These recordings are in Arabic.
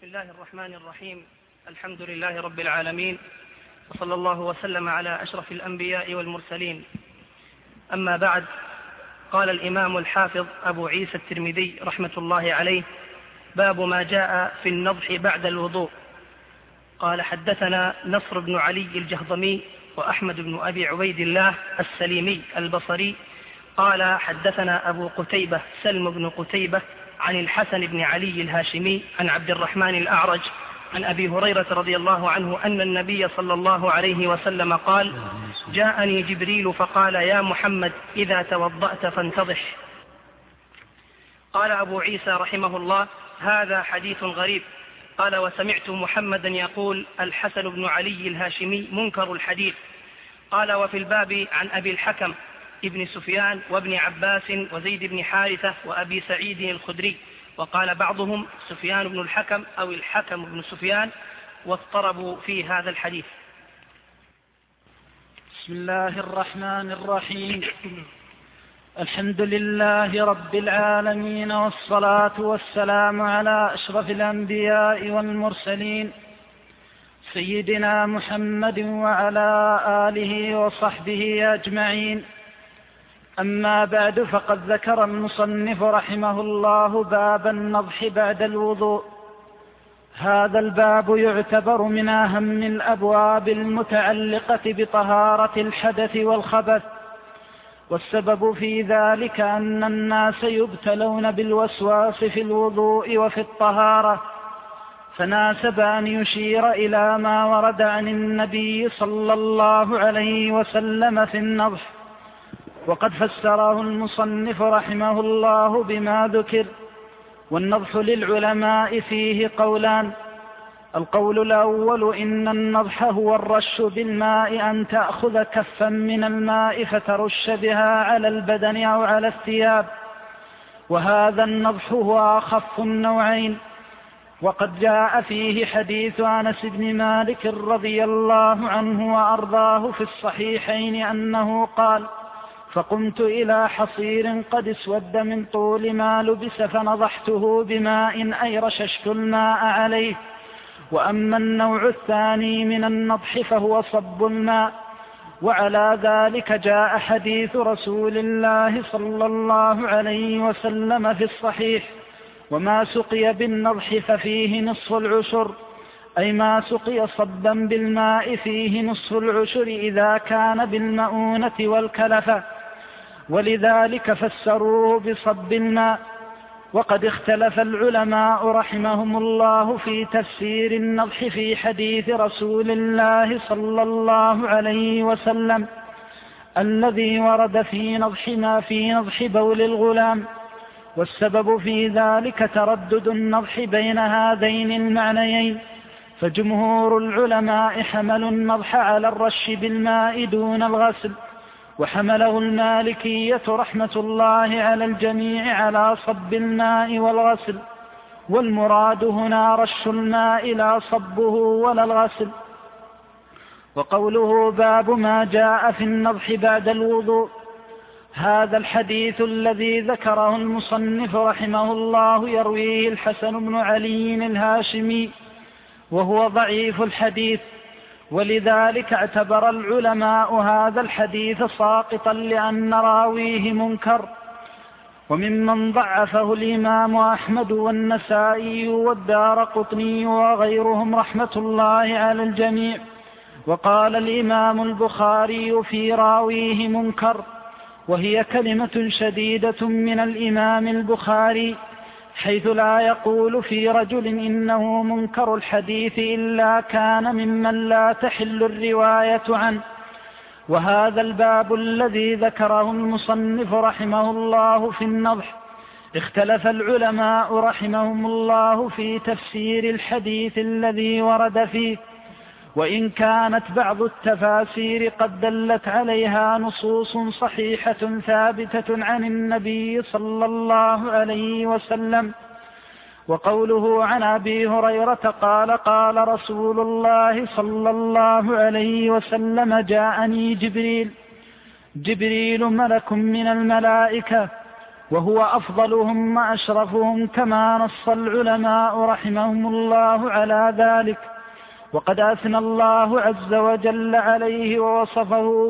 الله الرحمن الرحيم. الحمد لله رب العالمين، وصلى الله وسلم على أشرف الأنبياء والمرسلين. أما بعد، قال الإمام الحافظ أبو عيسى الترمذي رحمة الله عليه: باب ما جاء في النضح بعد الوضوء. قال: حدثنا نصر بن علي الجهضمي وأحمد بن أبي عبيد الله السليمي البصري قال: حدثنا أبو قتيبة سلم بن قتيبة عن الحسن بن علي الهاشمي عن عبد الرحمن الأعرج عن أبي هريرة رضي الله عنه أن النبي صلى الله عليه وسلم قال: جاءني جبريل فقال: يا محمد، إذا توضأت فانتضح. قال أبو عيسى رحمه الله: هذا حديث غريب. قال: وسمعت محمدا يقول: الحسن بن علي الهاشمي منكر الحديث. قال: وفي الباب عن أبي الحكم ابن سفيان وابن عباس وزيد بن حارثة وأبي سعيد الخدري، وقال بعضهم سفيان بن الحكم أو الحكم بن سفيان، واضطربوا في هذا الحديث. بسم الله الرحمن الرحيم. الحمد لله رب العالمين، والصلاة والسلام على أشرف الأنبياء والمرسلين، سيدنا محمد وعلى آله وصحبه أجمعين. أما بعد، فقد ذكر المصنف رحمه الله باب النضح بعد الوضوء. هذا الباب يعتبر من أهم الأبواب المتعلقة بطهارة الحدث والخبث، والسبب في ذلك أن الناس يبتلون بالوسواس في الوضوء وفي الطهارة، فناسب أن يشير إلى ما ورد عن النبي صلى الله عليه وسلم في النضح. وقد فسره المصنف رحمه الله بما ذكر. والنضح للعلماء فيه قولان: القول الأول: إن النضح هو الرش بالماء، أن تأخذ كفا من الماء فترش بها على البدن أو على الثياب، وهذا النضح هو أخف النوعين. وقد جاء فيه حديث أنس بن مالك رضي الله عنه وأرضاه في الصحيحين أنه قال: فقمت إلى حصير قد اسود من طول ما لبس فنضحته بماء أي رششت الماء عليه. وأما النوع الثاني من النضح فهو صب الماء. وعلى ذلك جاء حديث رسول الله صلى الله عليه وسلم في الصحيح: وما سقي بالنضح ففيه نصف العشر، أي ما سقي صبا بالماء فيه نصف العشر إذا كان بالمؤونة والكلفة، ولذلك فسروه بصب الماء. وقد اختلف العلماء رحمهم الله في تفسير النضح في حديث رسول الله صلى الله عليه وسلم الذي ورد في نضح ما في نضح بول الغلام، والسبب في ذلك تردد النضح بين هذين المعنيين. فجمهور العلماء حملوا النضح على الرش بالماء دون الغسل، وحمله المالكية رحمة الله على الجميع على صب الماء والغسل، والمراد هنا رش الماء لا صبه ولا الغسل. وقوله باب ما جاء في النضح بعد الوضوء، هذا الحديث الذي ذكره المصنف رحمه الله يرويه الحسن بن علي الهاشمي، وهو ضعيف الحديث، ولذلك اعتبر العلماء هذا الحديث ساقطا لأن راويه منكر. وممن ضعفه الإمام أحمد والنسائي والدارقطني وغيرهم رحمة الله على الجميع. وقال الإمام البخاري في راويه منكر، وهي كلمة شديدة من الإمام البخاري، حيث لا يقول في رجل إنه منكر الحديث إلا كان ممن لا تحل الرواية عنه. وهذا الباب الذي ذكره المصنف رحمه الله في النضح، اختلف العلماء رحمهم الله في تفسير الحديث الذي ورد فيه، وإن كانت بعض التفاسير قد دلت عليها نصوص صحيحة ثابتة عن النبي صلى الله عليه وسلم. وقوله عن أبي هريرة قال: قال رسول الله صلى الله عليه وسلم: جاءني جبريل ملك من الملائكة، وهو أفضلهم وأشرفهم، كما نص العلماء رحمهم الله على ذلك. وقد أثنى الله عز وجل عليه ووصفه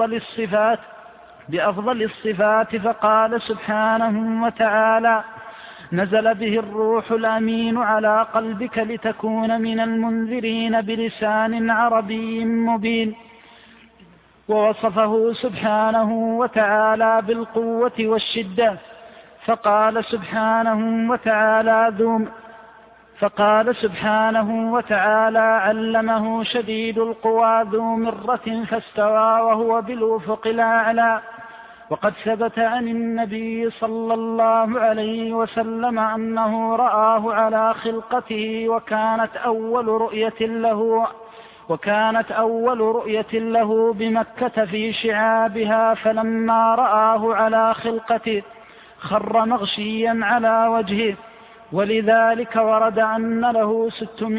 بأفضل الصفات فقال سبحانه وتعالى: نزل به الروح الأمين على قلبك لتكون من المنذرين بلسان عربي مبين. ووصفه سبحانه وتعالى بالقوة والشدة فقال سبحانه وتعالى: علمه شديد القوى ذو مرة فاستوى وهو بالأفق الأعلى. وقد ثبت عن النبي صلى الله عليه وسلم أنه رآه على خلقته، وكانت أول رؤية له بمكة في شعابها، فلما رآه على خلقته خر مغشيا على وجهه. ولذلك ورد أن له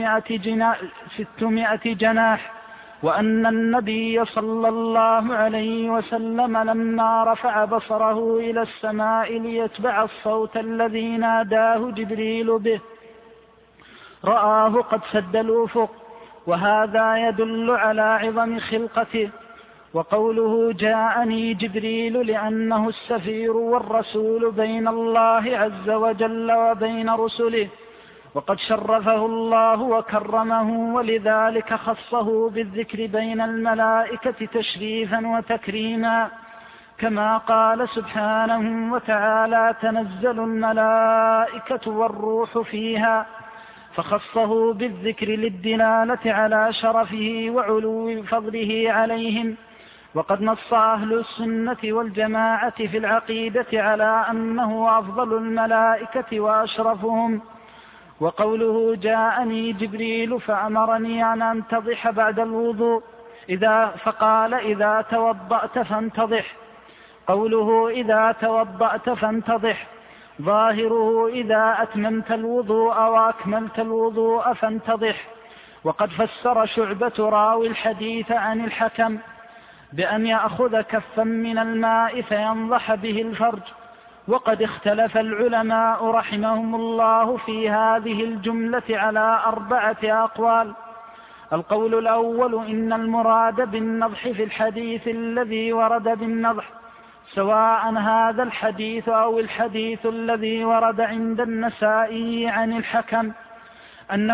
600 جناح. وأن النبي صلى الله عليه وسلم لما رفع بصره إلى السماء ليتبع الصوت الذي ناداه جبريل به رآه قد سد الأفق، وهذا يدل على عظم خلقته. وقوله جاءني جبريل لأنه السفير والرسول بين الله عز وجل وبين رسله، وقد شرفه الله وكرمه، ولذلك خصه بالذكر بين الملائكة تشريفا وتكريما، كما قال سبحانه وتعالى: تنزل الملائكة والروح فيها، فخصه بالذكر للدلالة على شرفه وعلو فضله عليهم. وقد نص أهل السنة والجماعة في العقيدة على أنه أفضل الملائكة وأشرفهم. وقوله جاءني جبريل فأمرني أن أنتضح بعد الوضوء فقال إذا توضأت فانتضح. قوله إذا توضأت فانتضح ظاهره إذا أتممت الوضوء وأكملت الوضوء فانتضح. وقد فسر شعبة راوي الحديث عن الحكم بأن يأخذ كفا من الماء فينضح به الفرج. وقد اختلف العلماء رحمهم الله في هذه الجملة على 4 أقوال. القول الأول: إن المراد بالنضح في الحديث الذي ورد بالنضح، سواء هذا الحديث أو الحديث الذي ورد عند النسائي عن الحكم، أن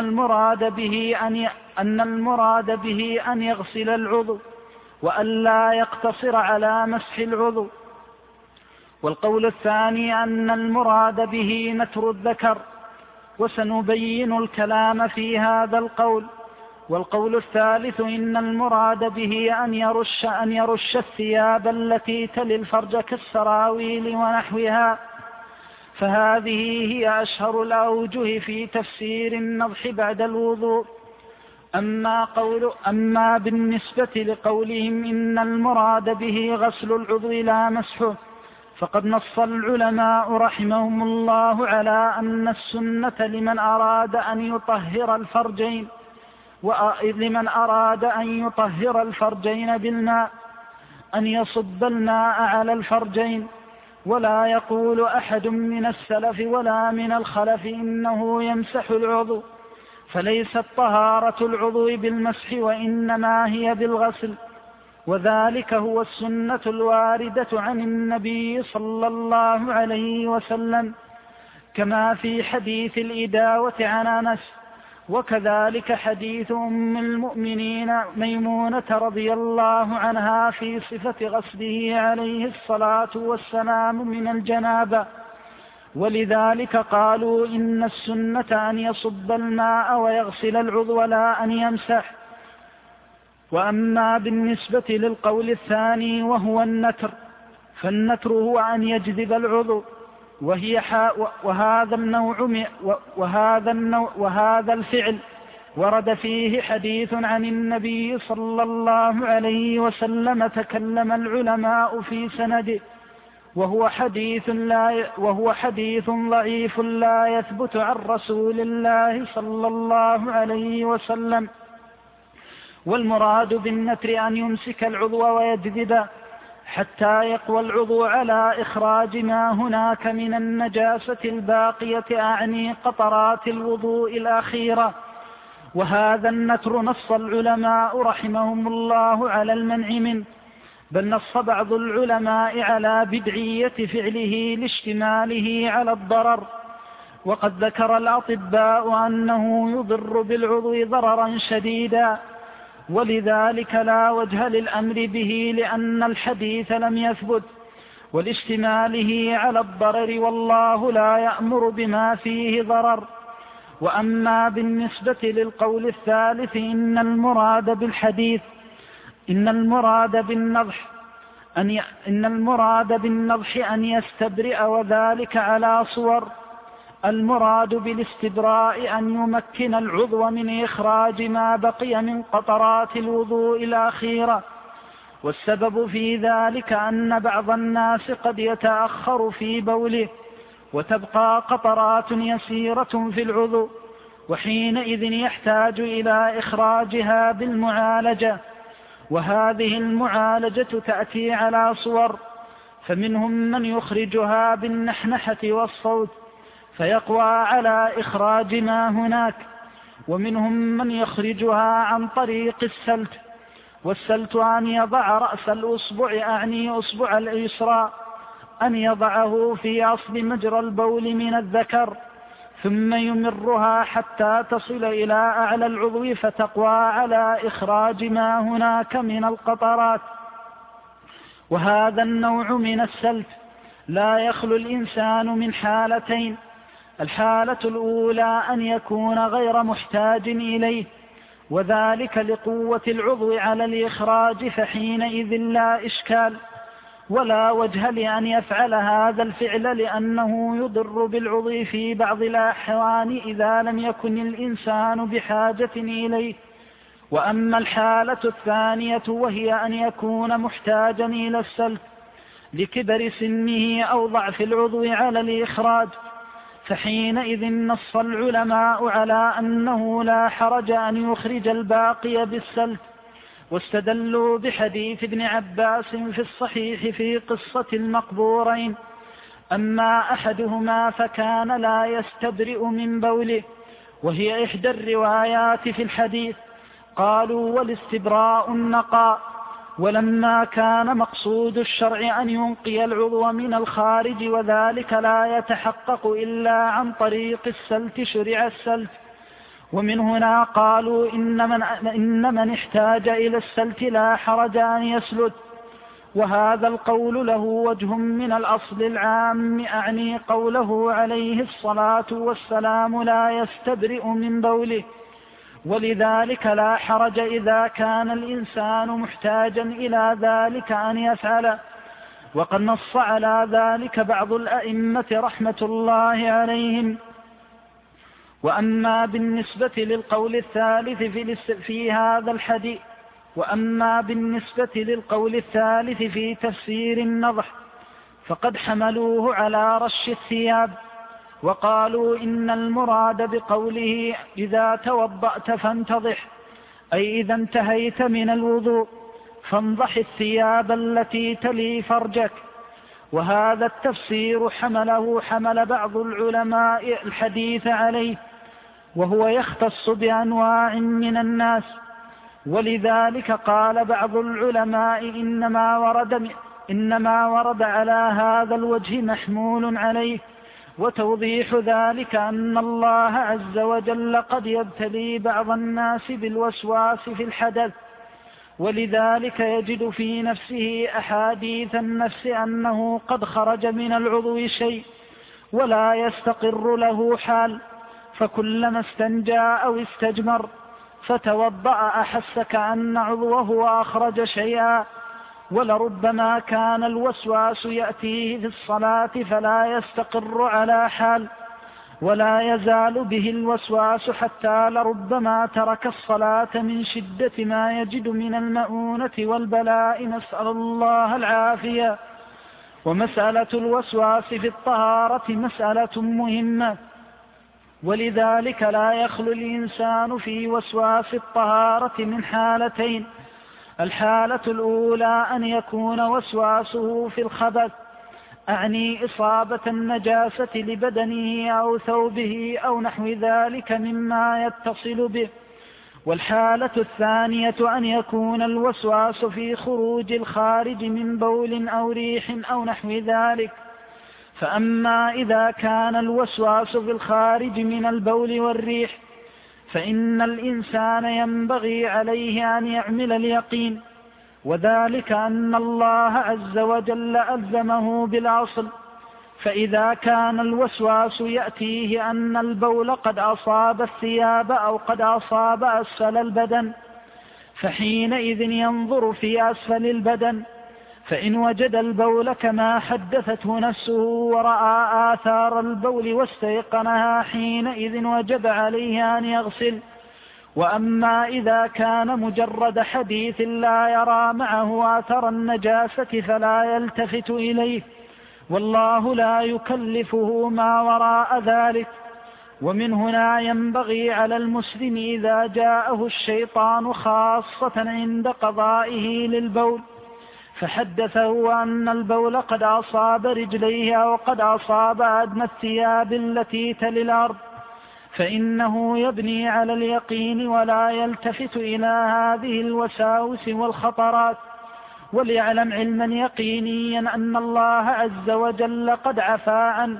المراد به أن يغسل العضو وأن لا يقتصر على مسح العضو. والقول الثاني أن المراد به نتر الذكر، وسنبين الكلام في هذا القول. والقول الثالث: إن المراد به أن يرش الثياب التي تلي الفرج كالسراويل ونحوها. فهذه هي أشهر الأوجه في تفسير النضح بعد الوضوء. أما بالنسبة لقولهم إن المراد به غسل العضو لا مسحه، فقد نص العلماء رحمهم الله على أن السنة لمن أراد أن يطهر الفرجين بالماء أن يصب الماء على الفرجين. ولا يقول أحد من السلف ولا من الخلف إنه يمسح العضو، فليست طهارة العضو بالمسح وإنما هي بالغسل. وذلك هو السنة الواردة عن النبي صلى الله عليه وسلم، كما في حديث الإداوة عن أنس. وكذلك حديث أم المؤمنين ميمونة رضي الله عنها في صفة غسله عليه الصلاة والسلام من الجنابة. ولذلك قالوا إن السنة أن يصب الماء ويغسل العضو لا أن يمسح. وأما بالنسبة للقول الثاني وهو النتر، فالنتر هو أن يجذب العضو، وهذا الفعل ورد فيه حديث عن النبي صلى الله عليه وسلم تكلم العلماء في سنده، وهو حديث ضعيف لا يثبت عن رسول الله صلى الله عليه وسلم. والمراد بالنتر أن يمسك العضو ويجذب، حتى يقوى العضو على إخراج ما هناك من النجاسة الباقية، أعني قطرات الوضوء الأخيرة. وهذا النتر نص العلماء رحمهم الله على المنع منه، بل نص بعض العلماء على بدعية فعله لاشتماله على الضرر. وقد ذكر الأطباء أنه يضر بالعضو ضررا شديدا، ولذلك لا وجه للأمر به، لأن الحديث لم يثبت، ولاشتماله على الضرر، والله لا يأمر بما فيه ضرر. وأما بالنسبة للقول الثالث، إن المراد بالحديث إن المراد بالنضح أن يستبرئ، وذلك على صور. المراد بالاستبراء أن يمكن العضو من إخراج ما بقي من قطرات الوضوء الأخيرة. والسبب في ذلك أن بعض الناس قد يتأخر في بوله، وتبقى قطرات يسيرة في العضو، وحينئذ يحتاج إلى إخراجها بالمعالجة. وهذه المعالجة تأتي على صور، فمنهم من يخرجها بالنحنحة والصوت فيقوى على إخراج ما هناك، ومنهم من يخرجها عن طريق السلت. والسلت أن يضع رأس الأصبع، أعني أصبع اليسرى، أن يضعه في أصل مجرى البول من الذكر، ثم يمرها حتى تصل إلى أعلى العضو، فتقوى على إخراج ما هناك من القطرات. وهذا النوع من السلت لا يخلو الإنسان من حالتين: الحالة الأولى أن يكون غير محتاج إليه، وذلك لقوة العضو على الإخراج، فحينئذ لا إشكال ولا وجه لأن يفعل هذا الفعل، لأنه يضر بالعضو في بعض الأحوال إذا لم يكن الإنسان بحاجة إليه. وأما الحالة الثانية، وهي أن يكون محتاجا إلى السلت لكبر سنه أو ضعف العضو على الإخراج، فحينئذ نص العلماء على أنه لا حرج أن يخرج الباقي بالسلت، واستدلوا بحديث ابن عباس في الصحيح في قصة المقبورين. أما أحدهما فكان لا يستبرئ من بوله، وهي إحدى الروايات في الحديث. قالوا: والاستبراء النقاء. ولما كان مقصود الشرع أن ينقي العضو من الخارج، وذلك لا يتحقق إلا عن طريق السلت، شرع السلت. ومن هنا قالوا: إن من احتاج إلى السلت لا حرج أن يسلت. وهذا القول له وجه من الأصل العام، أعني قوله عليه الصلاة والسلام: لا يستبرئ من بوله. ولذلك لا حرج إذا كان الإنسان محتاجا إلى ذلك أن يفعل. وقد نص على ذلك بعض الأئمة رحمة الله عليهم. وأما بالنسبة للقول الثالث في هذا الحديث في تفسير النضح، فقد حملوه على رش الثياب، وقالوا إن المراد بقوله: إذا توضأت فانتضح، أي إذا انتهيت من الوضوء فانضح الثياب التي تلي فرجك. وهذا التفسير حمل بعض العلماء الحديث عليه، وهو يختص بأنواع من الناس. ولذلك قال بعض العلماء: إنما ورد على هذا الوجه محمول عليه. وتوضيح ذلك أن الله عز وجل قد يبتلي بعض الناس بالوسواس في الحدث، ولذلك يجد في نفسه أحاديث النفس أنه قد خرج من العضو شيء ولا يستقر له حال، فكلما استنجى أو استجمر فتوضأ أحس كأن عضوه أخرج شيئا. ولربما كان الوسواس يأتيه في الصلاة فلا يستقر على حال، ولا يزال به الوسواس حتى لربما ترك الصلاة من شدة ما يجد من المؤونة والبلاء، نسأل الله العافية. ومسألة الوسواس في الطهارة مسألة مهمة، ولذلك لا يخلو الإنسان في وسواس الطهارة من حالتين: الحالة الأولى أن يكون وسواسه في الخبث، أعني إصابة النجاسة لبدنه أو ثوبه أو نحو ذلك مما يتصل به. والحالة الثانية أن يكون الوسواس في خروج الخارج من بول أو ريح أو نحو ذلك. فأما إذا كان الوسواس في الخارج من البول والريح فإن الإنسان ينبغي عليه أن يعمل اليقين، وذلك أن الله عز وجل ألزمه بالأصل. فإذا كان الوسواس يأتيه أن البول قد أصاب الثياب أو قد أصاب أسفل البدن، فحينئذ ينظر في أسفل البدن، فإن وجد البول كما حدثته نفسه ورأى آثار البول واستيقنها حينئذ وجب عليه أن يغسل. وأما إذا كان مجرد حديث لا يرى معه آثر النجاسة فلا يلتفت إليه، والله لا يكلفه ما وراء ذلك. ومن هنا ينبغي على المسلم إذا جاءه الشيطان خاصة عند قضائه للبول فحدثه أن البول قد أصاب رجليه أو قد أصاب أدنى الثياب التي تلي الأرض، فإنه يبني على اليقين ولا يلتفت إلى هذه الوساوس والخطرات، وليعلم علما يقينيا أن الله عز وجل قد عفا عنه.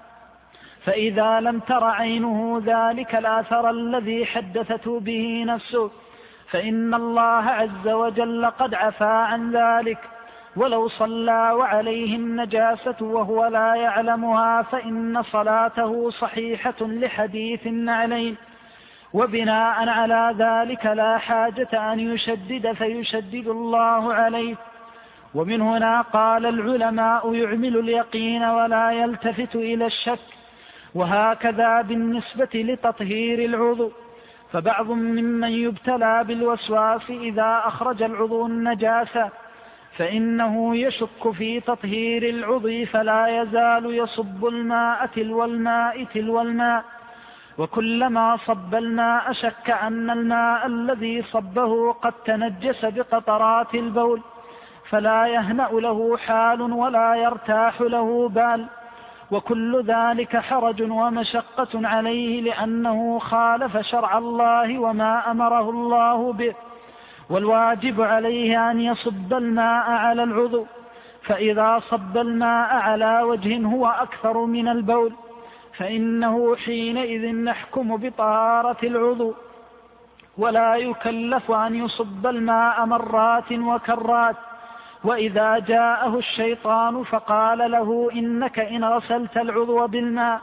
فإذا لم تر عينه ذلك الأثر الذي حدثته به نفسه فإن الله عز وجل قد عفا عن ذلك. ولو صلى وعليه النجاسة وهو لا يعلمها فإن صلاته صحيحة لحديث النعلين. وبناء على ذلك لا حاجة أن يشدد فيشدد الله عليه. ومن هنا قال العلماء يعمل اليقين ولا يلتفت إلى الشك. وهكذا بالنسبة لتطهير العضو، فبعض ممن يبتلى بالوسواس إذا أخرج العضو النجاسة فإنه يشك في تطهير العضو فلا يزال يصب الماء تلو الماء، وكلما صب الماء شك أن الماء الذي صبه قد تنجس بقطرات البول، فلا يهنأ له حال ولا يرتاح له بال، وكل ذلك حرج ومشقة عليه لأنه خالف شرع الله وما أمره الله به. والواجب عليه أن يصب الماء على العضو، فإذا صب الماء على وجه هو أكثر من البول فإنه حينئذ نحكم بطهارة العضو، ولا يكلف أن يصب الماء مرات وكرات. وإذا جاءه الشيطان فقال له إنك إن غسلت العضو بالماء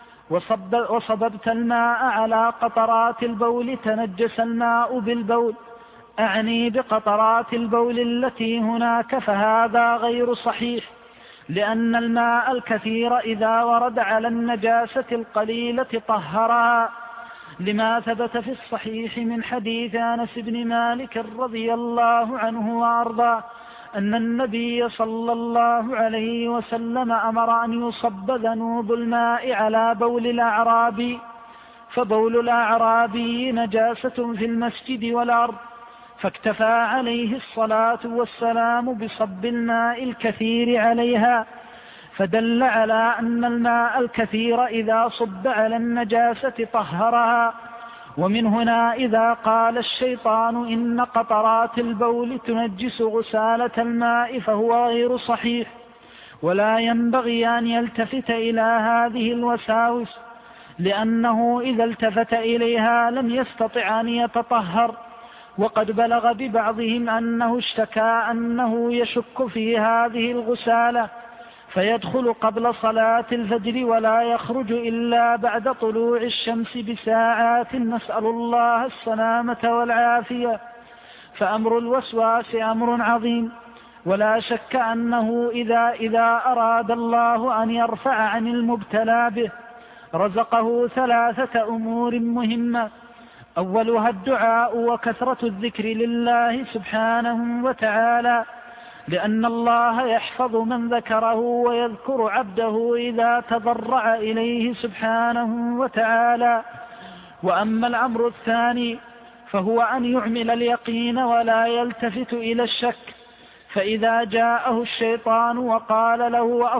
وصببت الماء على قطرات البول تنجس الماء بالبول، أعني بقطرات البول التي هناك، فهذا غير صحيح، لأن الماء الكثير إذا ورد على النجاسة القليلة طهرها، لما ثبت في الصحيح من حديث أنس بن مالك رضي الله عنه وأرضاه أن النبي صلى الله عليه وسلم أمر أن يصب ذنوب الماء على بول الأعرابي، فبول الأعرابي نجاسة في المسجد والأرض، فاكتفى عليه الصلاة والسلام بصب الماء الكثير عليها، فدل على أن الماء الكثير إذا صب على النجاسة طهرها. ومن هنا إذا قال الشيطان إن قطرات البول تنجس غسالة الماء فهو غير صحيح، ولا ينبغي أن يلتفت إلى هذه الوساوس، لأنه إذا التفت إليها لم يستطع أن يتطهر. وقد بلغ ببعضهم أنه اشتكى أنه يشك في هذه الغسالة فيدخل قبل صلاة الفجر ولا يخرج إلا بعد طلوع الشمس بساعات، نسأل الله السلامة والعافية. فأمر الوسواس أمر عظيم، ولا شك أنه إذا أراد الله أن يرفع عن المبتلى به رزقه ثلاثة أمور مهمة: أولها الدعاء وكثرة الذكر لله سبحانه وتعالى، لأن الله يحفظ من ذكره ويذكر عبده إذا تضرع إليه سبحانه وتعالى. وأما الأمر الثاني فهو أن يعمل اليقين ولا يلتفت إلى الشك. فإذا جاءه الشيطان وقال له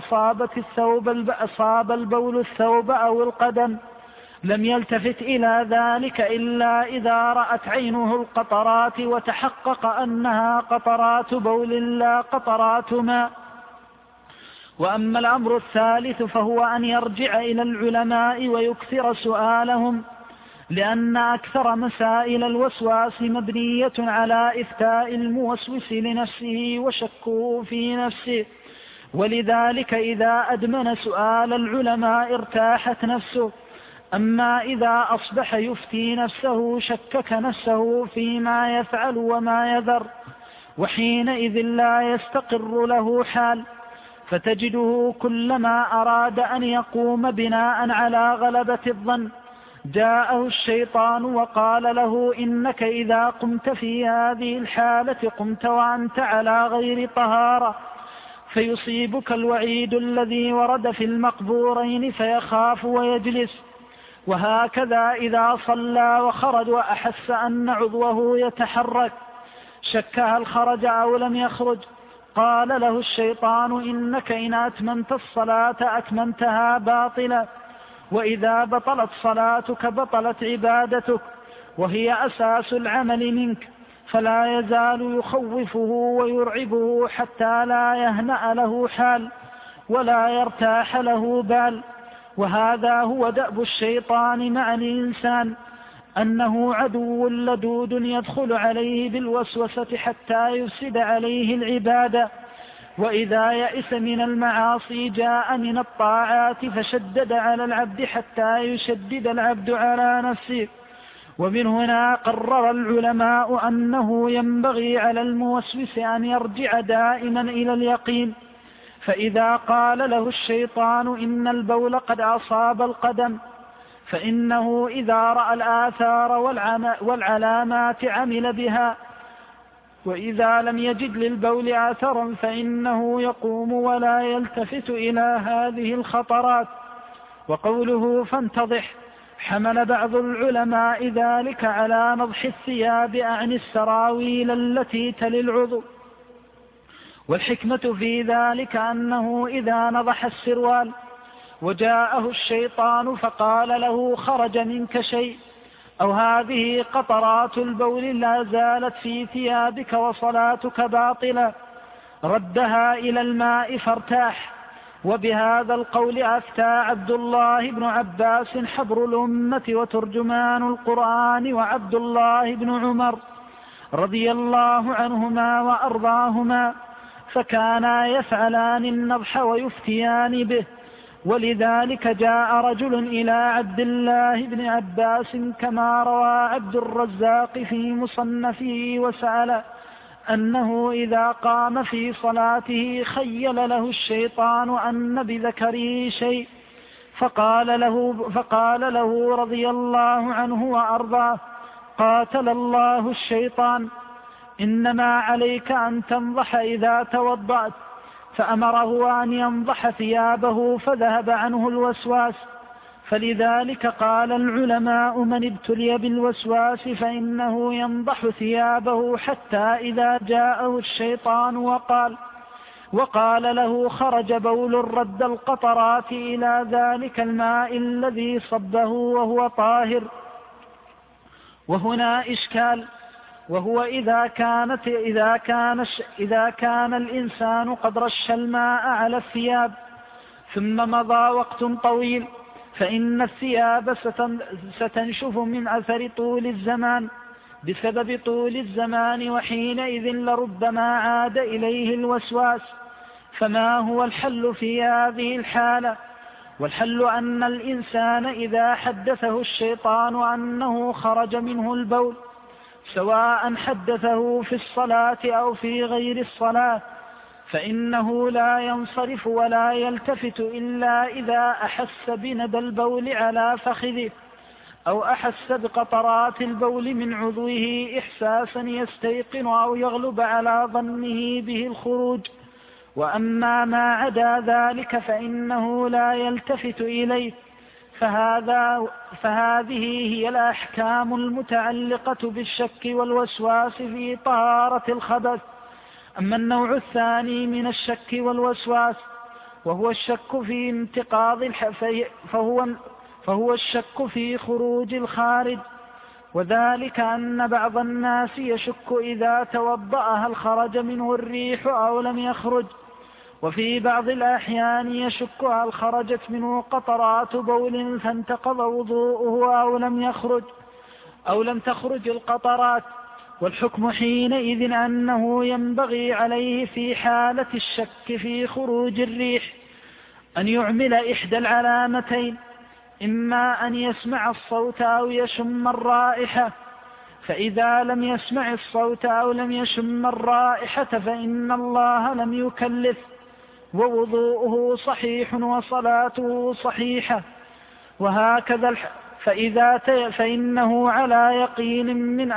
أصاب البول الثوب أو القدم لم يلتفت إلى ذلك إلا إذا رأت عينه القطرات وتحقق أنها قطرات بول لا قطرات ماء. وأما الأمر الثالث فهو أن يرجع إلى العلماء ويكثر سؤالهم، لأن أكثر مسائل الوسواس مبنية على إفتاء الموسوس لنفسه وشكه في نفسه، ولذلك إذا أدمن سؤال العلماء ارتاحت نفسه. أما إذا أصبح يفتي نفسه شكك نفسه فيما يفعل وما يذر، وحينئذ لا يستقر له حال، فتجده كلما أراد أن يقوم بناء على غلبة الظن جاءه الشيطان وقال له إنك إذا قمت في هذه الحالة قمت وأنت على غير طهارة، فيصيبك الوعيد الذي ورد في المقبورين فيخاف ويجلس. وهكذا إذا صلى وخرج وأحس أن عضوه يتحرك شك هل خرج أو لم يخرج، قال له الشيطان إنك إن أتممت الصلاة أتممتها باطلة، وإذا بطلت صلاتك بطلت عبادتك، وهي أساس العمل منك، فلا يزال يخوفه ويرعبه حتى لا يهنأ له حال ولا يرتاح له بال. وهذا هو دأب الشيطان مع الإنسان، أنه عدو لدود يدخل عليه بالوسوسة حتى يفسد عليه العبادة، وإذا يئس من المعاصي جاء من الطاعات فشدد على العبد حتى يشدد العبد على نفسه. ومن هنا قرر العلماء أنه ينبغي على الموسوس أن يرجع دائما إلى اليقين، فإذا قال له الشيطان إن البول قد أصاب القدم فإنه إذا رأى الآثار والعلامات عمل بها، وإذا لم يجد للبول آثرا فإنه يقوم ولا يلتفت إلى هذه الخطرات. وقوله فانتضح حمل بعض العلماء ذلك على نضح الثياب أعني السراويل التي تلي العضو، والحكمة في ذلك أنه إذا نضح السروال وجاءه الشيطان فقال له خرج منك شيء أو هذه قطرات البول لا زالت في ثيابك وصلاتك باطلة، ردها إلى الماء فارتاح. وبهذا القول أفتى عبد الله بن عباس حبر الأمة وترجمان القرآن وعبد الله بن عمر رضي الله عنهما وأرضاهما، فكانا يفعلان النضح ويفتيان به. ولذلك جاء رجل إلى عبد الله بن عباس كما روى عبد الرزاق في مصنفه وسأل أنه إذا قام في صلاته خيل له الشيطان أن بذكره شيء، فقال له رضي الله عنه وأرضاه قاتل الله الشيطان، إنما عليك أن تنضح إذا توضأت، فأمره أن ينضح ثيابه فذهب عنه الوسواس. فلذلك قال العلماء من ابتلي بالوسواس فإنه ينضح ثيابه حتى إذا جاءه الشيطان وقال له خرج بول رد القطرات إلى ذلك الماء الذي صبه وهو طاهر. وهنا إشكال، وهو إذا كان الإنسان قد رش الماء على الثياب ثم مضى وقت طويل فإن الثياب ستنشف من أثر طول الزمان بسبب طول الزمان، وحينئذ لربما عاد إليه الوسواس. فما هو الحل في هذه الحالة؟ والحل أن الإنسان إذا حدثه الشيطان أنه خرج منه البول، سواء حدثه في الصلاة أو في غير الصلاة، فإنه لا ينصرف ولا يلتفت إلا إذا أحس بندى البول على فخذه أو أحس بقطرات البول من عضوه إحساسا يستيقن أو يغلب على ظنه به الخروج. وأما ما عدا ذلك فإنه لا يلتفت إليه، فهذه هي الأحكام المتعلقة بالشك والوسواس في طهارة الخبث. أما النوع الثاني من الشك والوسواس وهو الشك في انتقاض فهو الشك في خروج الخارج، وذلك أن بعض الناس يشك إذا توضأ هل خرج منه الريح أو لم يخرج، وفي بعض الأحيان يشك هل خرجت منه قطرات بول فانتقض وضوءه أو لم تخرج القطرات. والحكم حينئذ أنه ينبغي عليه في حالة الشك في خروج الريح أن يعمل إحدى العلامتين، إما أن يسمع الصوت أو يشم الرائحة، فإذا لم يسمع الصوت أو لم يشم الرائحة فإن الله لم يكلف، ووضوءه صحيح وصلاته صحيحة. وهكذا فإنه على يقين من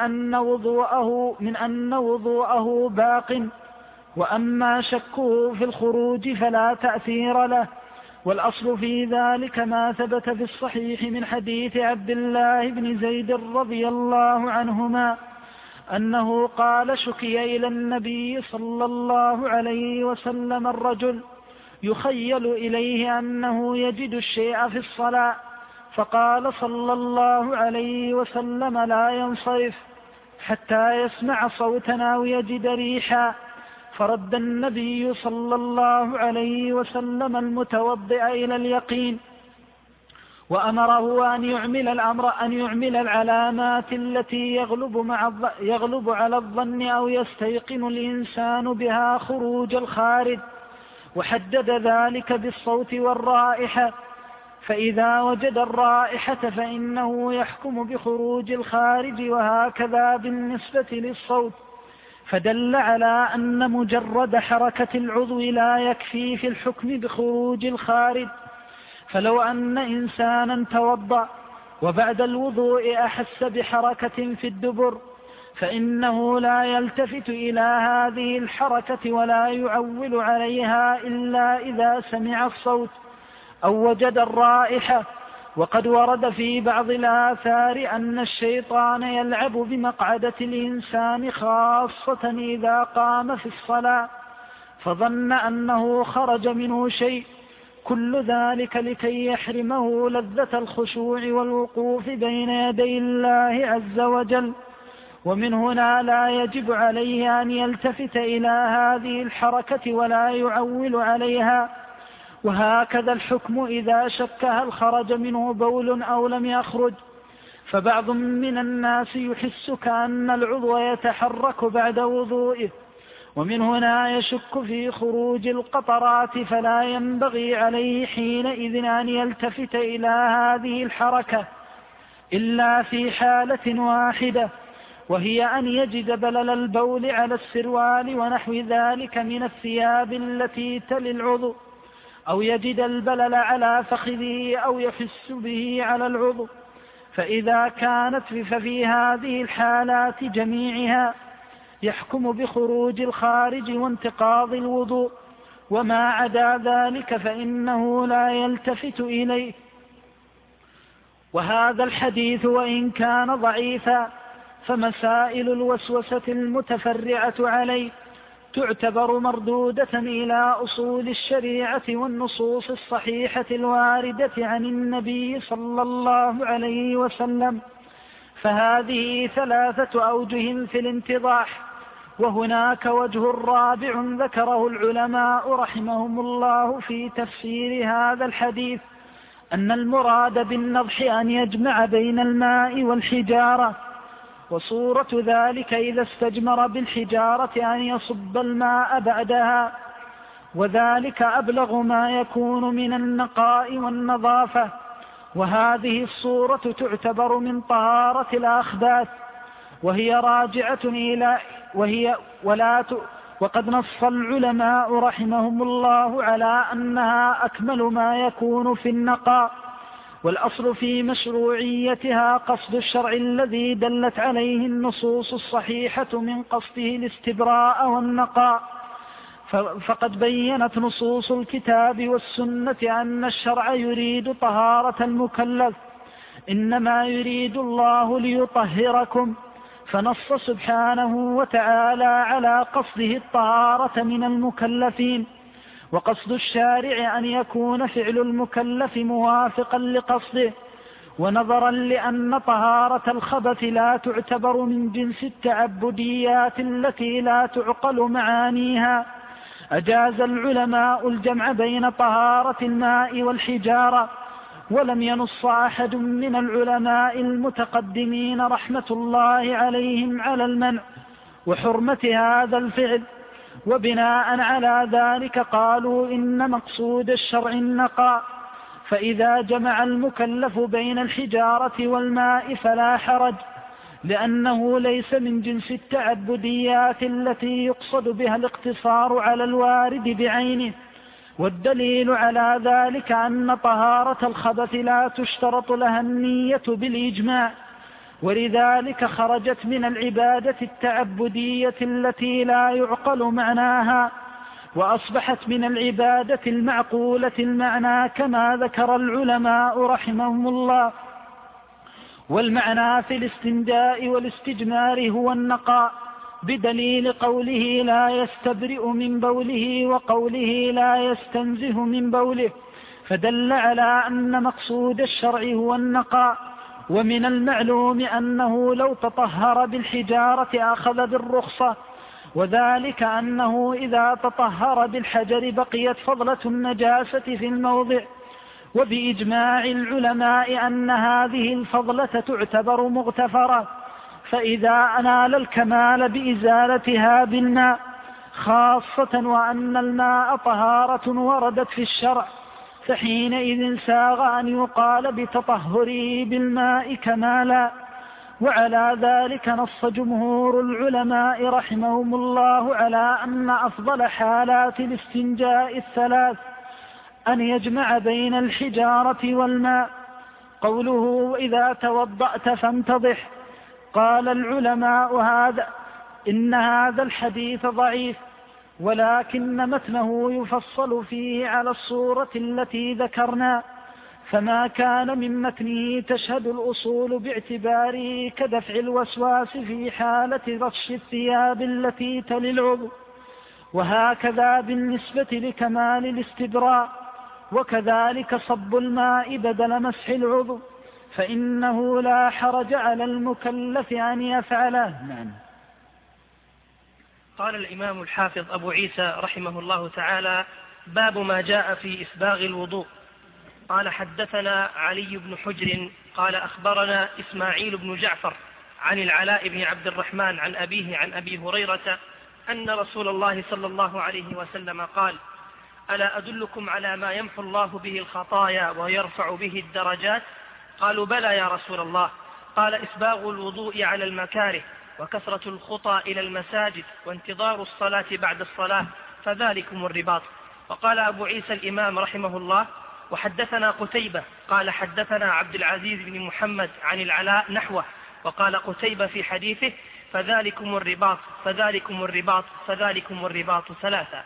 أن وضوءه باق. وأما شكه في الخروج فلا تأثير له. والأصل في ذلك ما ثبت في الصحيح من حديث عبد الله بن زيد رضي الله عنهما أنه قال: شكي إلى النبي صلى الله عليه وسلم الرجل يخيل إليه أنه يجد الشيء في الصلاة، فقال صلى الله عليه وسلم: لا ينصرف حتى يسمع صوتا أو يجد ريحا. فرد النبي صلى الله عليه وسلم المتوضئ إلى اليقين، وأمره أن يعمل العلامات التي يغلب على الظن أو يستيقن الإنسان بها خروج الخارج، وحدد ذلك بالصوت والرائحة. فإذا وجد الرائحة فإنه يحكم بخروج الخارج، وهكذا بالنسبة للصوت. فدل على أن مجرد حركة العضو لا يكفي في الحكم بخروج الخارج. فلو أن إنسانا توضأ وبعد الوضوء أحس بحركة في الدبر فإنه لا يلتفت إلى هذه الحركة ولا يعول عليها إلا إذا سمع الصوت أو وجد الرائحة. وقد ورد في بعض الآثار أن الشيطان يلعب بمقعدة الإنسان خاصة إذا قام في الصلاة فظن أنه خرج منه شيء، كل ذلك لكي يحرمه لذة الخشوع والوقوف بين يدي الله عز وجل. ومن هنا لا يجب عليه أن يلتفت إلى هذه الحركة ولا يعول عليها. وهكذا الحكم إذا شك هل خرج منه بول أو لم يخرج. فبعض من الناس يحس كأن العضو يتحرك بعد وضوئه، ومن هنا يشك في خروج القطرات، فلا ينبغي عليه حينئذ أن يلتفت إلى هذه الحركة إلا في حالة واحدة، وهي أن يجد بلل البول على السروال ونحو ذلك من الثياب التي تلي العضو، أو يجد البلل على فخذه أو يحس به على العضو. فإذا كانت ففي هذه الحالات جميعها يحكم بخروج الخارج وانتقاض الوضوء، وما عدا ذلك فإنه لا يلتفت إليه. وهذا الحديث وإن كان ضعيفا فمسائل الوسوسة المتفرعة عليه تعتبر مردودة إلى أصول الشريعة والنصوص الصحيحة الواردة عن النبي صلى الله عليه وسلم. فهذه 3 أوجه في الانتضاح، وهناك وجه رابع ذكره العلماء رحمهم الله في تفسير هذا الحديث، أن المراد بالنضح أن يجمع بين الماء والحجارة، وصورة ذلك إذا استجمر بالحجارة أن يصب الماء بعدها، وذلك أبلغ ما يكون من النقاء والنظافة. وهذه الصورة تعتبر من طهارة الأخباث، وهي راجعة إلى وقد نص العلماء رحمهم الله على أنها أكمل ما يكون في النقاء. والأصل في مشروعيتها قصد الشرع الذي دلت عليه النصوص الصحيحة من قصده الاستبراء والنقاء. فقد بينت نصوص الكتاب والسنة أن الشرع يريد طهارة المكلف، إنما يريد الله ليطهركم، فنص سبحانه وتعالى على قصده الطهارة من المكلفين، وقصد الشارع أن يكون فعل المكلف موافقا لقصده. ونظرا لأن طهارة الخبث لا تعتبر من جنس التعبديات التي لا تعقل معانيها، أجاز العلماء الجمع بين طهارة الماء والحجارة، ولم ينص أحد من العلماء المتقدمين رحمة الله عليهم على المنع وحرمة هذا الفعل، وبناء على ذلك قالوا إن مقصود الشرع النقاء، فإذا جمع المكلف بين الحجارة والماء فلا حرج، لأنه ليس من جنس التعبديات التي يقصد بها الاقتصار على الوارد بعينه. والدليل على ذلك أن طهارة الخبث لا تشترط لها النية بالإجماع، ولذلك خرجت من العبادة التعبدية التي لا يعقل معناها، وأصبحت من العبادة المعقولة المعنى كما ذكر العلماء رحمهم الله. والمعنى في الاستنجاء والاستجمار هو النقاء، بدليل قوله لا يستبرئ من بوله وقوله لا يستنزه من بوله، فدل على أن مقصود الشرع هو النقاء. ومن المعلوم أنه لو تطهر بالحجارة أخذ بالرخصة، وذلك أنه إذا تطهر بالحجر بقيت فضلة النجاسة في الموضع، وبإجماع العلماء أن هذه الفضلة تعتبر مغتفرة، فإذا أنال الكمال بإزالتها بالماء، خاصة وأن الماء طهارة وردت في الشرع، فحينئذ ساغ أن يقال بتطهره بالماء كمالا. وعلى ذلك نص جمهور العلماء رحمهم الله على أن أفضل حالات الاستنجاء الثلاث أن يجمع بين الحجارة والماء. قوله إذا توضأت فانتضح، قال العلماء إن هذا الحديث ضعيف، ولكن متنه يفصل فيه على الصورة التي ذكرنا، فما كان من متنه تشهد الأصول باعتباره كدفع الوسواس في حالة رش الثياب التي تلي العضو، وهكذا بالنسبة لكمال الاستبراء، وكذلك صب الماء بدل مسح العضو، فإنه لا حرج على المكلف أن يفعله. قال الإمام الحافظ أبو عيسى رحمه الله تعالى: باب ما جاء في إسباغ الوضوء. قال: حدثنا علي بن حجر قال أخبرنا إسماعيل بن جعفر عن العلاء بن عبد الرحمن عن أبيه عن أبي هريرة أن رسول الله صلى الله عليه وسلم قال: ألا أدلكم على ما يمحو الله به الخطايا ويرفع به الدرجات؟ قالوا: بلى يا رسول الله. قال: إسباغ الوضوء على المكاره، وكثرة الخطى إلى المساجد، وانتظار الصلاة بعد الصلاة، فذلكم الرباط. وقال أبو عيسى الإمام رحمه الله: وحدثنا قتيبة قال حدثنا عبد العزيز بن محمد عن العلاء نحوه، وقال قتيبة في حديثه: فذلكم الرباط فذلكم الرباط فذلكم الرباط ثلاثة.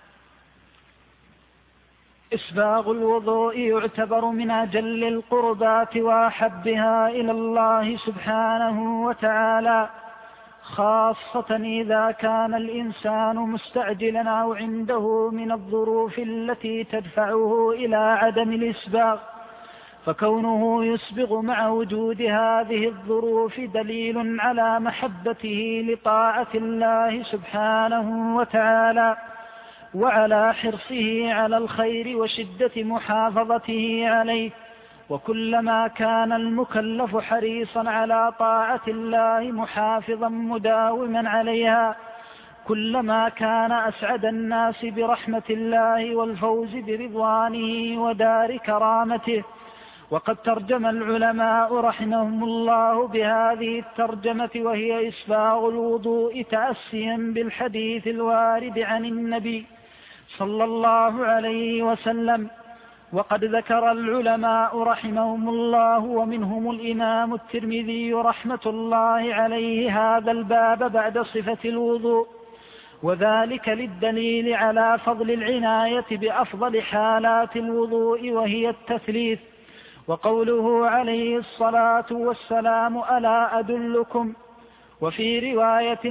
إسباغ الوضوء يعتبر من أجل القربات وأحبها إلى الله سبحانه وتعالى، خاصة إذا كان الإنسان مستعجلا أو عنده من الظروف التي تدفعه إلى عدم الإسباغ، فكونه يسبغ مع وجود هذه الظروف دليل على محبته لطاعة الله سبحانه وتعالى، وعلى حرصه على الخير وشدة محافظته عليه. وكلما كان المكلف حريصا على طاعة الله محافظا مداوما عليها، كلما كان أسعد الناس برحمة الله والفوز برضوانه ودار كرامته. وقد ترجم العلماء رحمهم الله بهذه الترجمة، وهي إسباغ الوضوء تأسيا بالحديث الوارد عن النبي صلى الله عليه وسلم. وقد ذكر العلماء رحمهم الله ومنهم الإمام الترمذي رحمة الله عليه هذا الباب بعد صفة الوضوء، وذلك للدليل على فضل العناية بأفضل حالات الوضوء وهي التثليث. وقوله عليه الصلاة والسلام ألا أدلكم، وفي رواية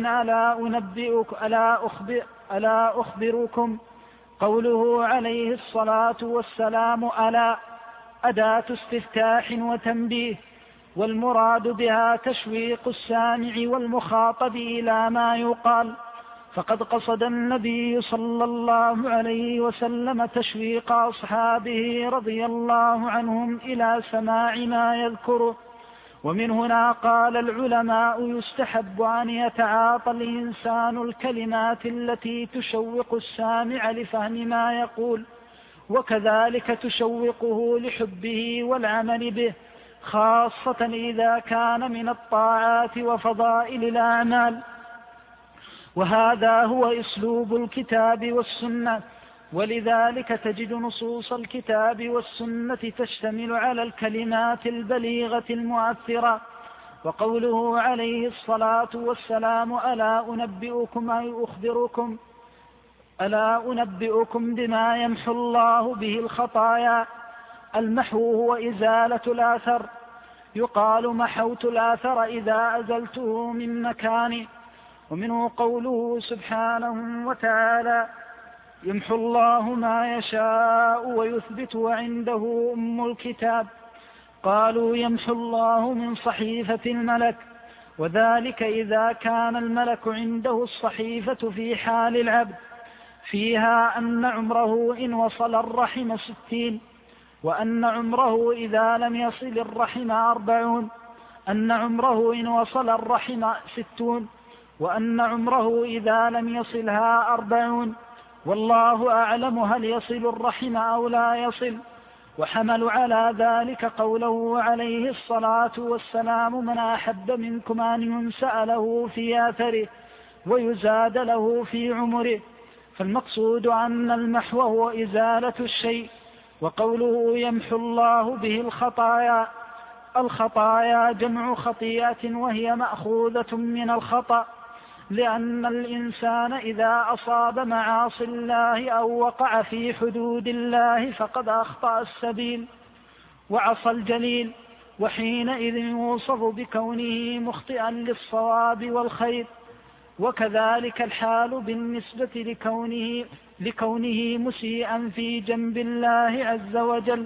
ألا أخبركم. قوله عليه الصلاة والسلام ألا أداة استفتاح وتنبيه، والمراد بها تشويق السامع والمخاطب إلى ما يقال، فقد قصد النبي صلى الله عليه وسلم تشويق أصحابه رضي الله عنهم إلى سماع ما يذكره. ومن هنا قال العلماء يستحب أن يتعاطى الإنسان الكلمات التي تشوق السامع لفهم ما يقول، وكذلك تشوقه لحبه والعمل به، خاصة إذا كان من الطاعات وفضائل الأعمال. وهذا هو أسلوب الكتاب والسنة، ولذلك تجد نصوص الكتاب والسنة تشتمل على الكلمات البليغة المؤثرة. وقوله عليه الصلاة والسلام ألا أنبئكم بما يمحو الله به الخطايا. المحو هو إزالة الآثر، يقال محوت الآثر إذا أزلته من مكانه. ومنه قوله سبحانه وتعالى يمحو الله ما يشاء ويثبت وعنده أم الكتاب. قالوا يمحو الله من صحيفة الملك، وذلك إذا كان الملك عنده الصحيفة في حال العبد فيها أن عمره إن وصل الرحم 60، وأن عمره إذا لم يصل الرحم 40، أن عمره إن وصل الرحم 60، وأن عمره إذا لم يصلها 40. والله أعلم هل يصل الرحم أو لا يصل. وحملوا على ذلك قوله عليه الصلاة والسلام من أحب منكم أن ينسأ له في آثره ويزاد له في عمره. فالمقصود أن المحو هو إزالة الشيء. وقوله يمحو الله به الخطايا، الخطايا جمع خطيئة وهي مأخوذة من الخطأ، لأن الإنسان إذا أصاب معاصي الله أو وقع في حدود الله فقد أخطأ السبيل وعصى الجليل، وحينئذ يوصف بكونه مخطئا للصواب والخير. وكذلك الحال بالنسبة لكونه مسيئا في جنب الله عز وجل.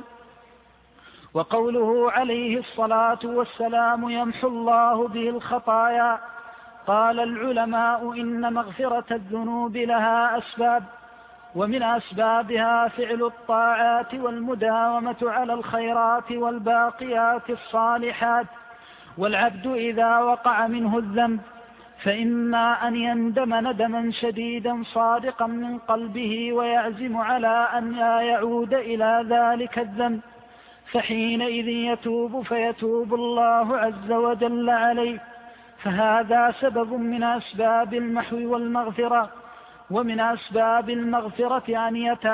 وقوله عليه الصلاة والسلام يمحو الله به الخطايا، قال العلماء إن مغفرة الذنوب لها أسباب، ومن أسبابها فعل الطاعات والمداومة على الخيرات والباقيات الصالحات. والعبد إذا وقع منه الذنب فإما أن يندم ندما شديدا صادقا من قلبه ويعزم على أن لا يعود إلى ذلك الذنب، فحينئذ يتوب فيتوب الله عز وجل عليه، فهذا سبب من أسباب المحو والمغفرة. ومن أسباب المغفرة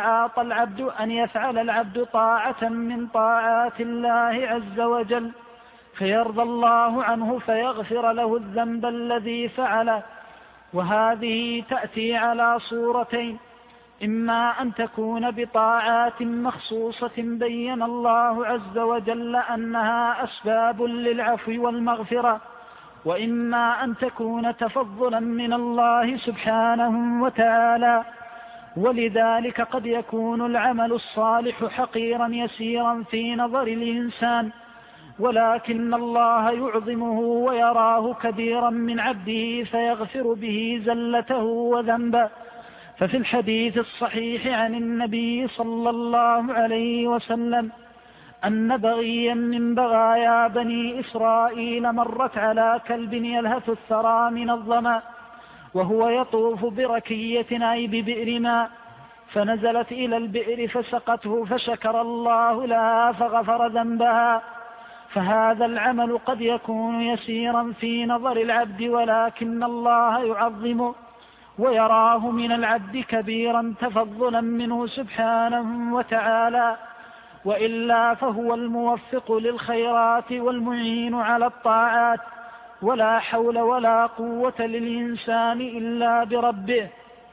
أن يفعل العبد طاعة من طاعات الله عز وجل فيرضى الله عنه فيغفر له الذنب الذي فعله. وهذه تأتي على صورتين: إما أن تكون بطاعات مخصوصة بين الله عز وجل أنها أسباب للعفو والمغفرة، وإما أن تكون تفضلا من الله سبحانه وتعالى. ولذلك قد يكون العمل الصالح حقيرا يسيرا في نظر الإنسان، ولكن الله يعظمه ويراه كبيرا من عبده فيغفر به زلته وذنبه. ففي الحديث الصحيح عن النبي صلى الله عليه وسلم أن بغيا من بغايا بني إسرائيل مرت على كلب يلهث الثرى من الظمأ وهو يطوف بركية أي ببئر ماء، فنزلت إلى البئر فسقته فشكر الله لها فغفر ذنبها. فهذا العمل قد يكون يسيرا في نظر العبد، ولكن الله يعظمه ويراه من العبد كبيرا تفضلا منه سبحانه وتعالى، وإلا فهو الموفق للخيرات والمعين على الطاعات، ولا حول ولا قوة للإنسان إلا بربه.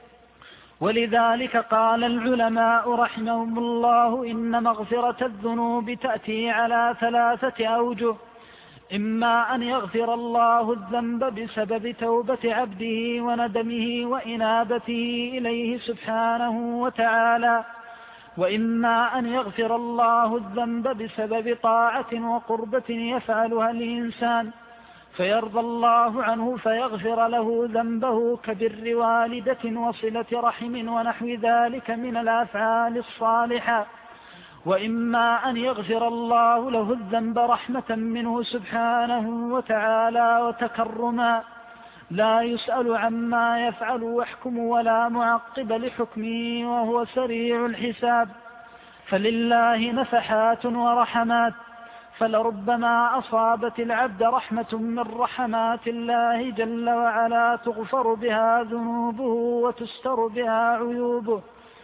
ولذلك قال العلماء رحمهم الله إن مغفرة الذنوب تأتي على 3 أوجه: إما أن يغفر الله الذنب بسبب توبة عبده وندمه وإنابته إليه سبحانه وتعالى، وإما أن يغفر الله الذنب بسبب طاعة وقربة يفعلها الإنسان فيرضى الله عنه فيغفر له ذنبه كبر والدة وصلة رحم ونحو ذلك من الأفعال الصالحة، وإما أن يغفر الله له الذنب رحمة منه سبحانه وتعالى وتكرما، لا يسأل عما يفعل ويحكم ولا معقب لحكمه وهو سريع الحساب، فلله نفحات ورحمات، فلربما أصابت العبد رحمة من رحمات الله جل وعلا تغفر بها ذنوبه وتستر بها عيوبه.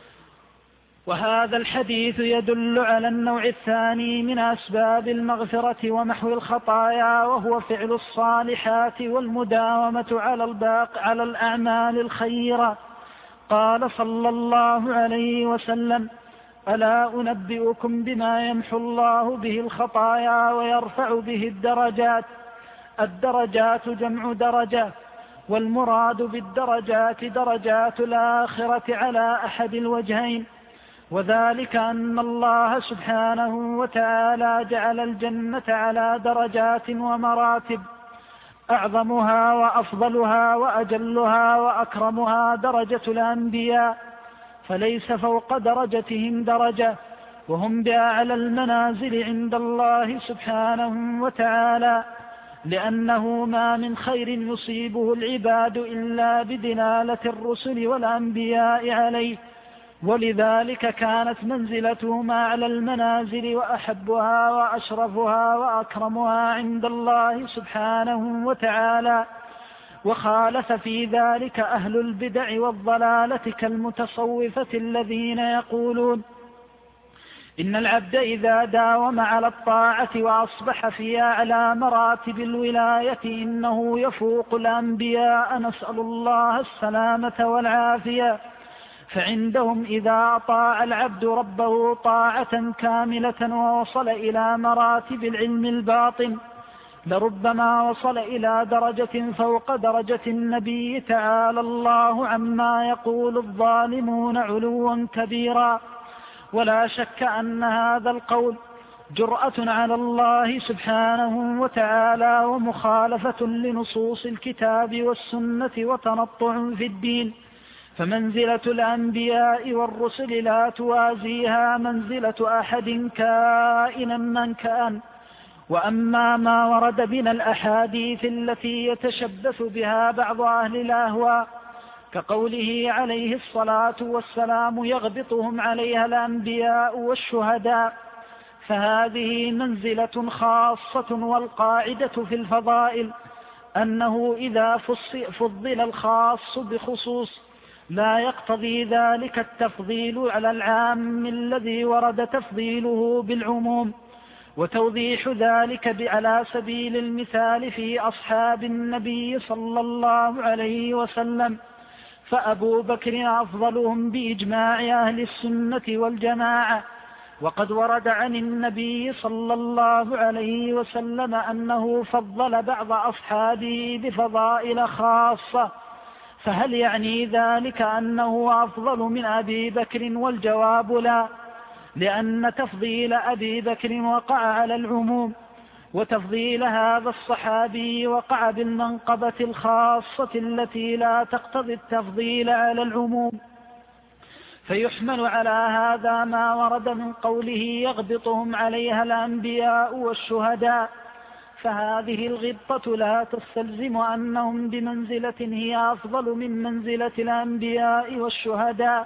وهذا الحديث يدل على النوع الثاني من أسباب المغفرة ومحو الخطايا، وهو فعل الصالحات والمداومة على الأعمال الخيرة. قال صلى الله عليه وسلم: ألا أنبئكم بما يمحو الله به الخطايا ويرفع به الدرجات؟ الدرجات جمع درجة، والمراد بالدرجات درجات الآخرة على أحد الوجهين، وذلك أن الله سبحانه وتعالى جعل الجنة على درجات ومراتب، أعظمها وأفضلها وأجلها وأكرمها درجة الأنبياء، فليس فوق درجتهم درجة، وهم بأعلى المنازل عند الله سبحانه وتعالى، لأنه ما من خير يصيبه العباد إلا بدلالة الرسل والأنبياء عليه، ولذلك كانت منزلتهم أعلى المنازل وأحبها وأشرفها وأكرمها عند الله سبحانه وتعالى. وخالف في ذلك أهل البدع والضلالة كالمتصوفة الذين يقولون إن العبد إذا داوم على الطاعة وأصبح في أعلى مراتب الولاية إنه يفوق الأنبياء، نسأل الله السلامة والعافية. فعندهم إذا أطاع العبد ربه طاعة كاملة ووصل إلى مراتب العلم الباطن لربما وصل إلى درجة فوق درجة النبي تعالى الله عما يقول الظالمون علوا كبيرا. ولا شك أن هذا القول جرأة على الله سبحانه وتعالى ومخالفة لنصوص الكتاب والسنة وتنطع في الدين، فمنزلة الأنبياء والرسل لا توازيها منزلة أحد كائنا من كان. وأما ما ورد من الأحاديث التي يتشبث بها بعض أهل الأهواء كقوله عليه الصلاة والسلام: يغبطهم عليها الأنبياء والشهداء، فهذه منزلة خاصة، والقاعدة في الفضائل أنه إذا فضل الخاص بخصوص لا يقتضي ذلك التفضيل على العام الذي ورد تفضيله بالعموم. وتوضيح ذلك على سبيل المثال في أصحاب النبي صلى الله عليه وسلم، فأبو بكر أفضلهم بإجماع أهل السنة والجماعة، وقد ورد عن النبي صلى الله عليه وسلم أنه فضل بعض أصحابه بفضائل خاصة، فهل يعني ذلك أنه أفضل من أبي بكر؟ والجواب لا، لأن تفضيل أبي بكر وقع على العموم، وتفضيل هذا الصحابي وقع بالمنقبة الخاصة التي لا تقتضي التفضيل على العموم. فيحمل على هذا ما ورد من قوله: يغبطهم عليها الأنبياء والشهداء، فهذه الغبطة لا تستلزم أنهم بمنزلة هي أفضل من منزلة الأنبياء والشهداء،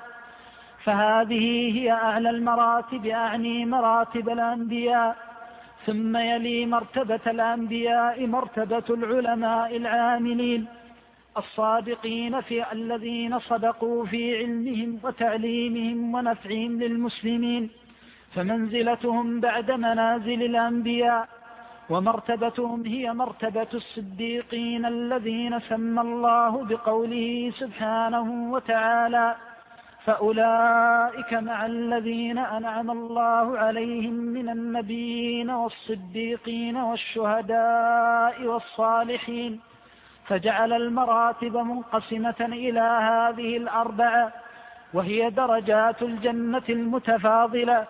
فهذه هي أعلى المراتب، أعني مراتب الأنبياء. ثم يلي مرتبة الأنبياء مرتبة العلماء العاملين الصادقين في الذين صدقوا في علمهم وتعليمهم ونفعهم للمسلمين، فمنزلتهم بعد منازل الأنبياء. ومرتبتهم هي مرتبة الصديقين الذين سمى الله بقوله سبحانه وتعالى: فأولئك مع الذين أنعم الله عليهم من النبيين والصديقين والشهداء والصالحين. فجعل المراتب منقسمة إلى هذه الأربعة، وهي درجات الجنة المتفاضلة.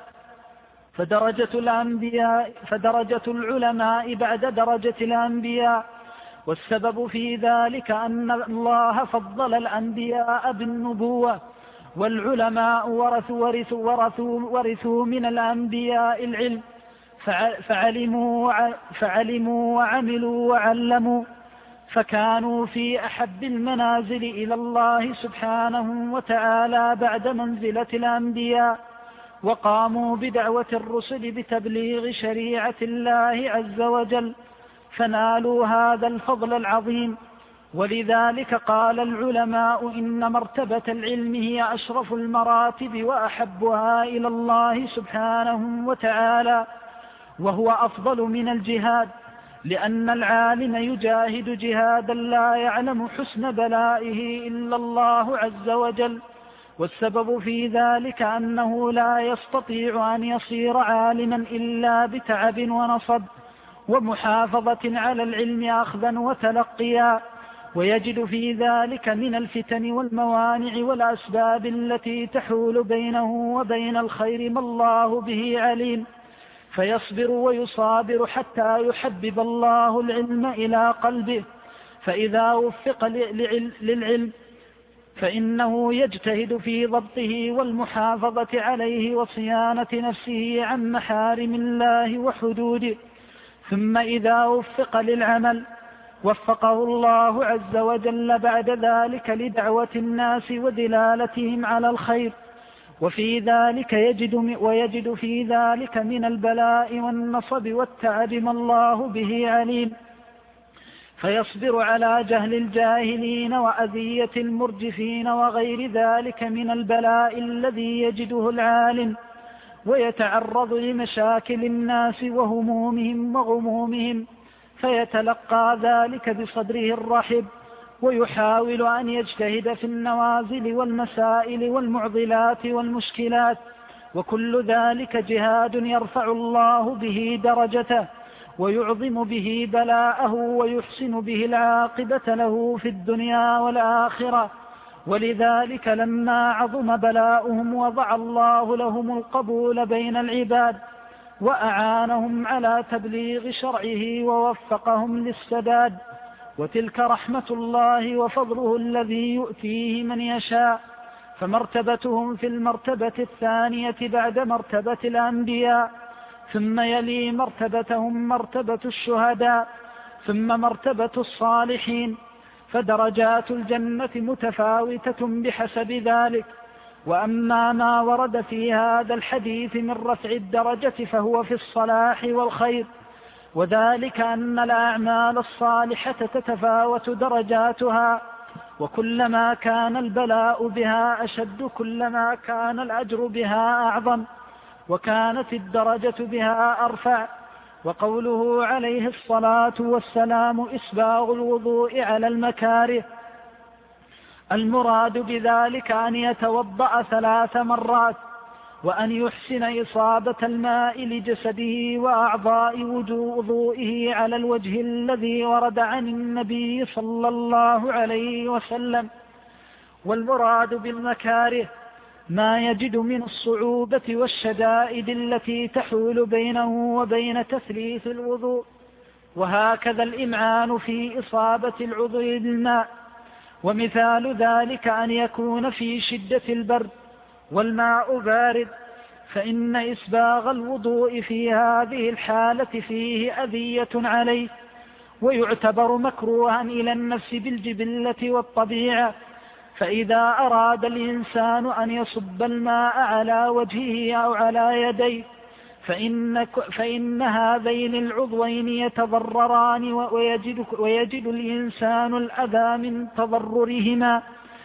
فدرجة العلماء بعد درجة الأنبياء، والسبب في ذلك أن الله فضل الأنبياء بالنبوة، والعلماء ورثوا من الأنبياء العلم، فعلموا وعملوا وعلموا، فكانوا في أحب المنازل إلى الله سبحانه وتعالى بعد منزلة الأنبياء، وقاموا بدعوة الرسل بتبليغ شريعة الله عز وجل، فنالوا هذا الفضل العظيم. ولذلك قال العلماء إن مرتبة العلم هي أشرف المراتب وأحبها إلى الله سبحانه وتعالى، وهو أفضل من الجهاد، لأن العالم يجاهد جهادا لا يعلم حسن بلائه إلا الله عز وجل. والسبب في ذلك أنه لا يستطيع أن يصير عالما إلا بتعب ونصب ومحافظة على العلم أخذا وتلقيا، ويجد في ذلك من الفتن والموانع والأسباب التي تحول بينه وبين الخير ما الله به عليم، فيصبر ويصابر حتى يحبب الله العلم إلى قلبه. فإذا وفق للعلم فإنه يجتهد في ضبطه والمحافظة عليه وصيانة نفسه عن محارم الله وحدوده. ثم إذا وفق للعمل وفقه الله عز وجل بعد ذلك لدعوة الناس ودلالتهم على الخير، وفي ذلك ويجد في ذلك من البلاء والنصب والتعب ما الله به عليم، فيصبر على جهل الجاهلين وأذية المرجفين وغير ذلك من البلاء الذي يجده العالم، ويتعرض لمشاكل الناس وهمومهم وغمومهم، فيتلقى ذلك بصدره الرحب، ويحاول أن يجتهد في النوازل والمسائل والمعضلات والمشكلات، وكل ذلك جهاد يرفع الله به درجته ويعظم به بلاءه ويحسن به العاقبة له في الدنيا والآخرة. ولذلك لما عظم بلاؤهم وضع الله لهم القبول بين العباد، وأعانهم على تبليغ شرعه ووفقهم للسداد، وتلك رحمة الله وفضله الذي يؤتيه من يشاء. فمرتبتهم في المرتبة الثانية بعد مرتبة الأنبياء، ثم يلي مرتبتهم مرتبة الشهداء، ثم مرتبة الصالحين. فدرجات الجنة متفاوتة بحسب ذلك. وأما ما ورد في هذا الحديث من رفع الدرجة فهو في الصلاح والخير، وذلك أن الأعمال الصالحة تتفاوت درجاتها، وكلما كان البلاء بها أشد كلما كان الأجر بها أعظم، وكانت الدرجة بها أرفع. وقوله عليه الصلاة والسلام إسباغ الوضوء على المكاره، المراد بذلك أن يتوضأ 3 مرات، وأن يحسن إصابة الماء لجسده وأعضاء وضوئه على الوجه الذي ورد عن النبي صلى الله عليه وسلم. والمراد بالمكاره ما يجد من الصعوبة والشدائد التي تحول بينه وبين تثليث الوضوء، وهكذا الإمعان في إصابة العضو بالماء. ومثال ذلك أن يكون في شدة البرد والماء بارد، فإن إسباغ الوضوء في هذه الحالة فيه أذية عليه، ويعتبر مكروها إلى النفس بالجبلة والطبيعة. فإذا أراد الإنسان أن يصب الماء على وجهه أو على يديه فإن هذين العضوين يتضرران، ويجد الإنسان الأذى من تضررهما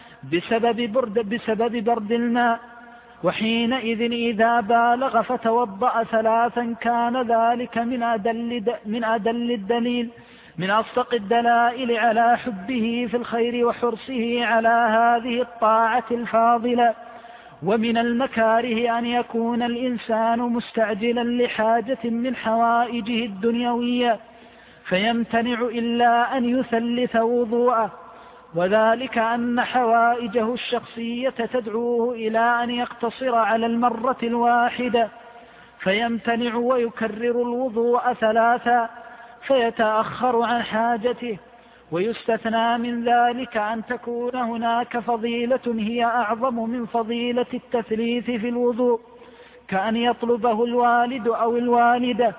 بسبب برد الماء. وحينئذ إذا بالغ فتوضأ 3 كان ذلك من أدل الدليل، من أصدق الدلائل على حبه في الخير وحرصه على هذه الطاعة الفاضلة. ومن المكاره أن يكون الإنسان مستعجلا لحاجة من حوائجه الدنيوية فيمتنع إلا أن يثلث وضوءه، وذلك أن حوائجه الشخصية تدعوه إلى أن يقتصر على المرة الواحدة فيمتنع ويكرر الوضوء 3 فيتأخر عن حاجته. ويستثنى من ذلك أن تكون هناك فضيلة هي أعظم من فضيلة التثليث في الوضوء، كأن يطلبه الوالد أو الوالدة،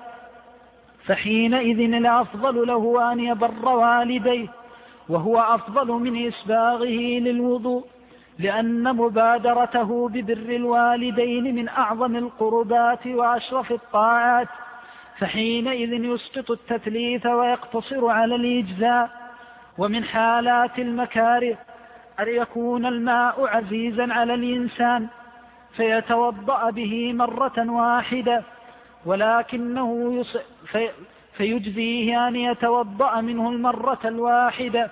فحينئذ الأفضل له أن يبر والديه، وهو أفضل من إسباغه للوضوء، لأن مبادرته ببر الوالدين من أعظم القربات وأشرف الطاعات، فحينئذ يسقط التثليث ويقتصر على الإجزاء. ومن حالات المكاره أن يكون الماء عزيزا على الإنسان فيتوضأ به مرة واحدة، ولكنه فيجزيه أن يتوضأ منه المرة الواحدة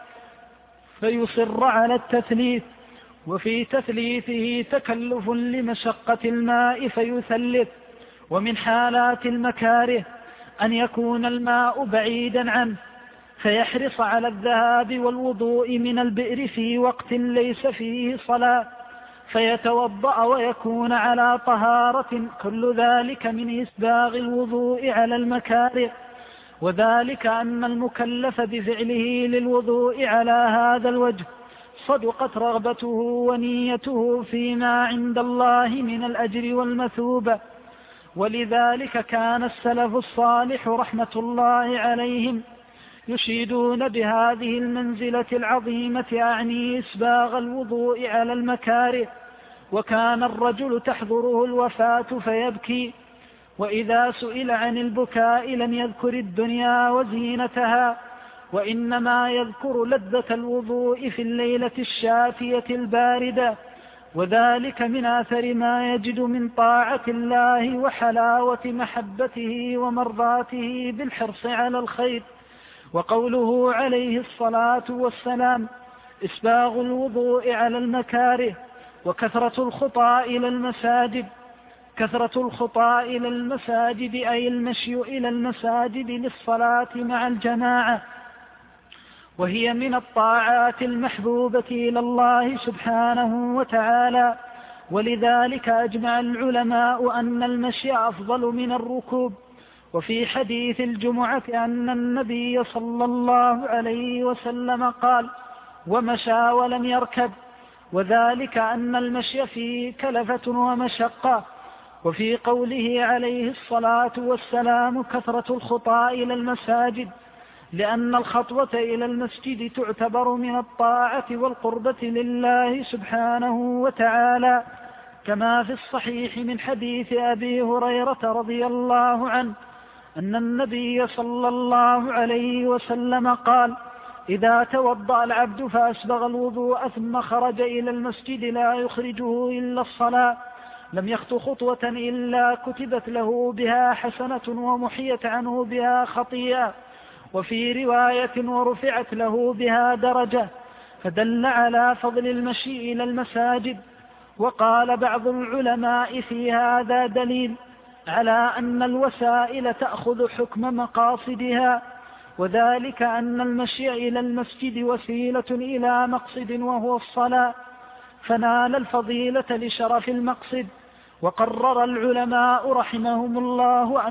فيصر على التثليث، وفي تثليثه تكلف لمشقة الماء فيثلث. ومن حالات المكاره أن يكون الماء بعيدا عنه فيحرص على الذهاب والوضوء من البئر في وقت ليس فيه صلاة فيتوضأ ويكون على طهارة، كل ذلك من إسباغ الوضوء على المكاره، وذلك أن المكلف بفعله للوضوء على هذا الوجه صدقت رغبته ونيته فيما عند الله من الأجر والمثوبة. ولذلك كان السلف الصالح رحمة الله عليهم يشيدون بهذه المنزلة العظيمة، أعني إسباغ الوضوء على المكاره. وكان الرجل تحضره الوفاة فيبكي، وإذا سئل عن البكاء لم يذكر الدنيا وزينتها، وإنما يذكر لذة الوضوء في الليلة الشاتية الباردة، وذلك من أثر ما يجد من طاعة الله وحلاوة محبته ومرضاته بالحرص على الخير. وقوله عليه الصلاة والسلام إسباغ الوضوء على المكاره وكثرة الخطى إلى المساجد. كثرة الخطى إلى المساجد أي المشي إلى المساجد للصلاة مع الجماعة، وهي من الطاعات المحبوبة إلى الله سبحانه وتعالى. ولذلك أجمع العلماء أن المشي أفضل من الركوب. وفي حديث الجمعة أن النبي صلى الله عليه وسلم قال ومشى ولم يركب، وذلك أن المشي فيه كلفة ومشقة. وفي قوله عليه الصلاة والسلام كثرة الخطى إلى المساجد، لأن الخطوة إلى المسجد تعتبر من الطاعة والقربة لله سبحانه وتعالى، كما في الصحيح من حديث أبي هريرة رضي الله عنه أن النبي صلى الله عليه وسلم قال إذا توضأ العبد فأسبغ الوضوء ثم خرج إلى المسجد لا يخرجه إلا الصلاة لم يخط خطوة إلا كتبت له بها حسنة ومحيت عنه بها خطيئة، وفي رواية ورفعت له بها درجة، فدل على فضل المشي إلى المساجد. وقال بعض العلماء في هذا دليل على أن الوسائل تأخذ حكم مقاصدها، وذلك أن المشي إلى المسجد وسيلة إلى مقصد وهو الصلاة، فنال الفضيلة لشرف المقصد. وقرر العلماء رحمهم الله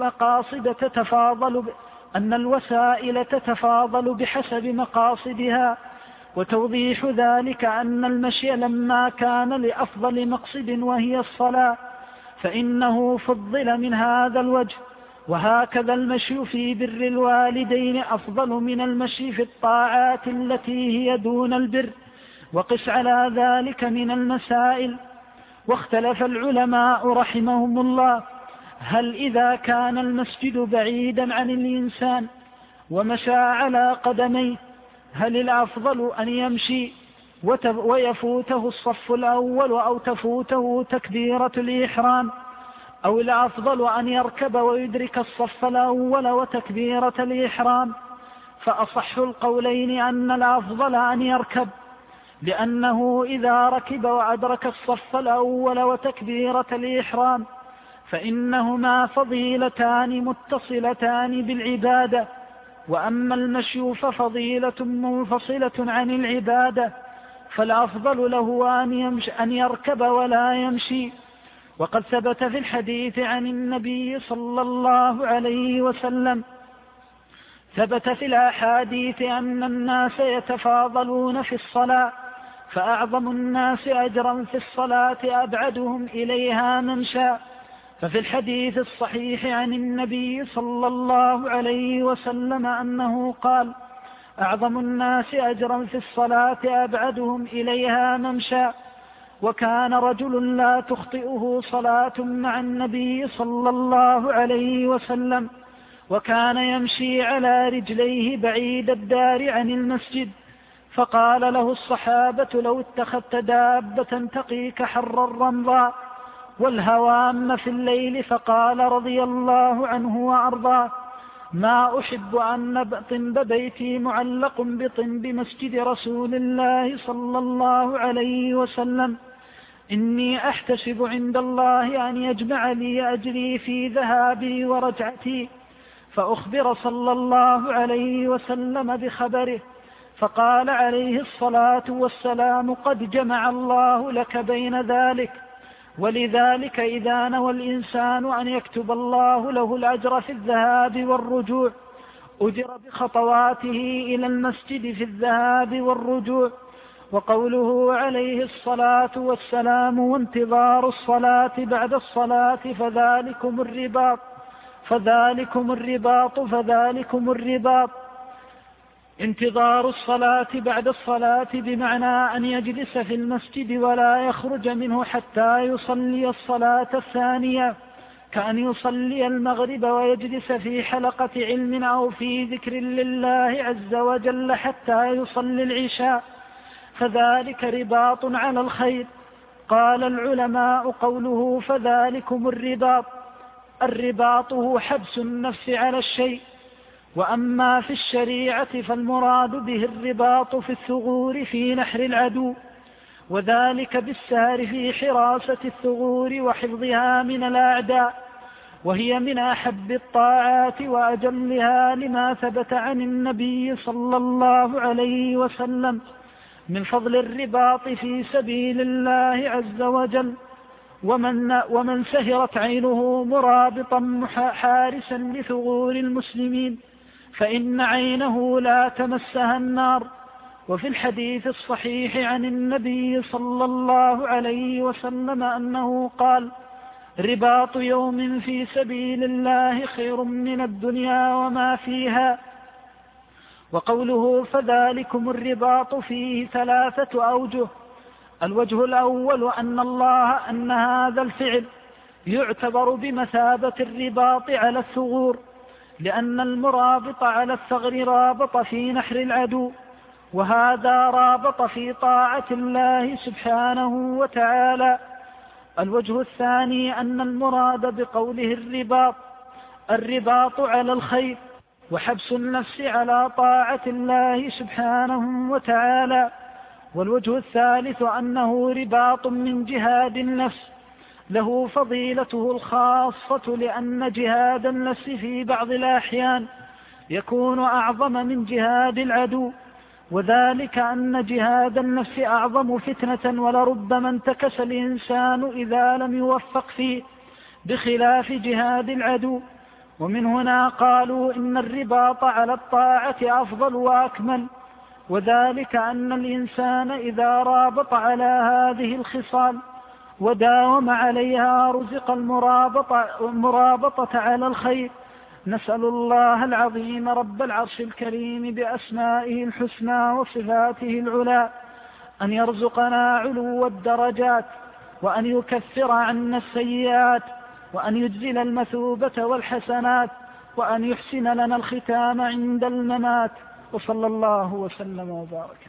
أن الوسائل تتفاضل بحسب مقاصدها، وتوضيح ذلك أن المشي لما كان لأفضل مقصد وهي الصلاة فإنه فضل من هذا الوجه. وهكذا المشي في بر الوالدين أفضل من المشي في الطاعات التي هي دون البر، وقس على ذلك من المسائل. واختلف العلماء رحمهم الله هل إذا كان المسجد بعيدا عن الإنسان ومشى على قدميه هل الأفضل أن يمشي ويفوته الصف الأول أو تفوته تكبيرة الإحرام، أو الأفضل أن يركب ويدرك الصف الأول وتكبيرة الإحرام؟ فأصح القولين أن الأفضل أن يركب، لأنه إذا ركب وأدرك الصف الأول وتكبيرة الإحرام فإنهما فضيلتان متصلتان بالعبادة، وأما المشي ففضيلة منفصلة عن العبادة، فالأفضل له أن يركب ولا يمشي. وقد ثبت في الحديث عن النبي صلى الله عليه وسلم ثبت في الأحاديث أن الناس يتفاضلون في الصلاة، فأعظم الناس أجرا في الصلاة أبعدهم إليها ممشى. ففي الحديث الصحيح عن النبي صلى الله عليه وسلم أنه قال: أعظم الناس أجرا في الصلاة أبعدهم إليها ممشى. وكان رجل لا تخطئه صلاة مع النبي صلى الله عليه وسلم، وكان يمشي على رجليه بعيد الدار عن المسجد، فقال له الصحابة: لو اتخذت دابة تقيك حر الرمضاء والهوام في الليل. فقال رضي الله عنه وأرضاه: ما أحب أن طنب بيتي معلق بطنب مسجد رسول الله صلى الله عليه وسلم، إني أحتسب عند الله أن يجمع لي أجري في ذهابي ورجعتي. فأخبر صلى الله عليه وسلم بخبره، فقال عليه الصلاة والسلام: قد جمع الله لك بين ذلك. ولذلك إذا نوى الإنسان أن يكتب الله له الأجر في الذهاب والرجوع أجر بخطواته إلى المسجد في الذهاب والرجوع. وقوله عليه الصلاة والسلام: وانتظار الصلاة بعد الصلاة فذلكم الرباط. انتظار الصلاة بعد الصلاة بمعنى أن يجلس في المسجد ولا يخرج منه حتى يصلي الصلاة الثانية، كأن يصلي المغرب ويجلس في حلقة علم أو في ذكر لله عز وجل حتى يصلي العشاء، فذلك رباط على الخير. قال العلماء: قوله فذلكم الرباط هو حبس النفس على الشيء. وأما في الشريعة فالمراد به الرباط في الثغور في نحر العدو، وذلك بالسهر في حراسة الثغور وحفظها من الأعداء، وهي من أحب الطاعات وأجلها لما ثبت عن النبي صلى الله عليه وسلم من فضل الرباط في سبيل الله عز وجل. ومن سهرت عينه مرابطا حارسا لثغور المسلمين فإن عينه لا تمسها النار. وفي الحديث الصحيح عن النبي صلى الله عليه وسلم أنه قال: رباط يوم في سبيل الله خير من الدنيا وما فيها. وقوله فذلكم الرباط فيه 3 أوجه. الوجه الأول أن هذا الفعل يعتبر بمثابة الرباط على الثغور، لأن المرابط على الثغر رابط في نحر العدو، وهذا رابط في طاعة الله سبحانه وتعالى. الوجه الثاني أن المراد بقوله الرباط على الخير وحبس النفس على طاعة الله سبحانه وتعالى. والوجه الثالث أنه رباط من جهاد النفس له فضيلته الخاصة، لأن جهاد النفس في بعض الأحيان يكون أعظم من جهاد العدو، وذلك أن جهاد النفس أعظم فتنة، ولربما انتكس الإنسان إذا لم يوفق فيه بخلاف جهاد العدو. ومن هنا قالوا إن الرباط على الطاعة أفضل وأكمل، وذلك أن الإنسان إذا رابط على هذه الخصال وداوم عليها رزق المرابطة على الخير. نسأل الله العظيم رب العرش الكريم بأسمائه الحسنى وصفاته العلى أن يرزقنا علو الدرجات، وأن يكفر عنا السيئات، وأن يجزل المثوبة والحسنات، وأن يحسن لنا الختام عند الممات. وصلى الله وسلم وبارك.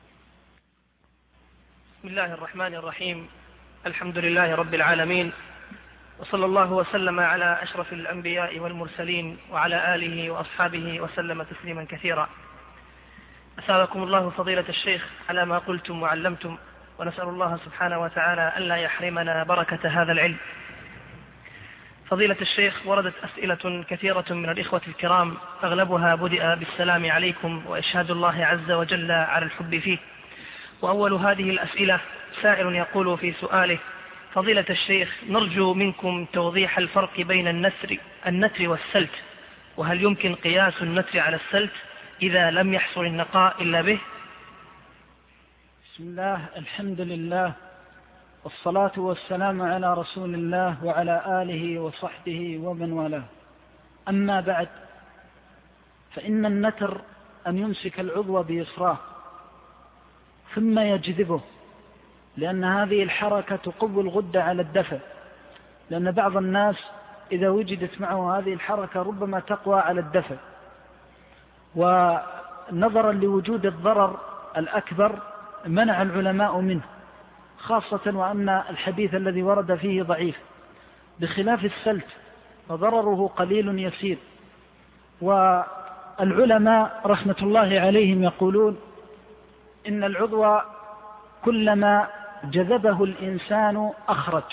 بسم الله الرحمن الرحيم. الحمد لله رب العالمين، وصلى الله وسلم على أشرف الأنبياء والمرسلين وعلى آله وأصحابه وسلم تسليما كثيرا. أثابكم الله فضيلة الشيخ على ما قلتم وعلمتم، ونسأل الله سبحانه وتعالى ألا يحرمنا بركة هذا العلم. فضيلة الشيخ، وردت أسئلة كثيرة من الإخوة الكرام، أغلبها بدأ بالسلام عليكم وإشهاد الله عز وجل على الحب فيه. وأول هذه الأسئلة سائل يقول في سؤاله: فضيلة الشيخ، نرجو منكم توضيح الفرق بين النتر والسلت، وهل يمكن قياس النتر على السلت إذا لم يحصل النقاء إلا به؟ بسم الله، الحمد لله، والصلاة والسلام على رسول الله وعلى آله وصحبه ومن والاه. أما بعد، فإن النتر أن يمسك العضو بيسراه ثم يجذبه، لأن هذه الحركة تقوي الغدة على الدفع، لأن بعض الناس إذا وجدت معه هذه الحركة ربما تقوى على الدفع. ونظرا لوجود الضرر الأكبر منع العلماء منه، خاصة وأن الحديث الذي ورد فيه ضعيف، بخلاف السلت فضرره قليل يسير. والعلماء رحمة الله عليهم يقولون إن العضو كلما جذبه الإنسان أخرج،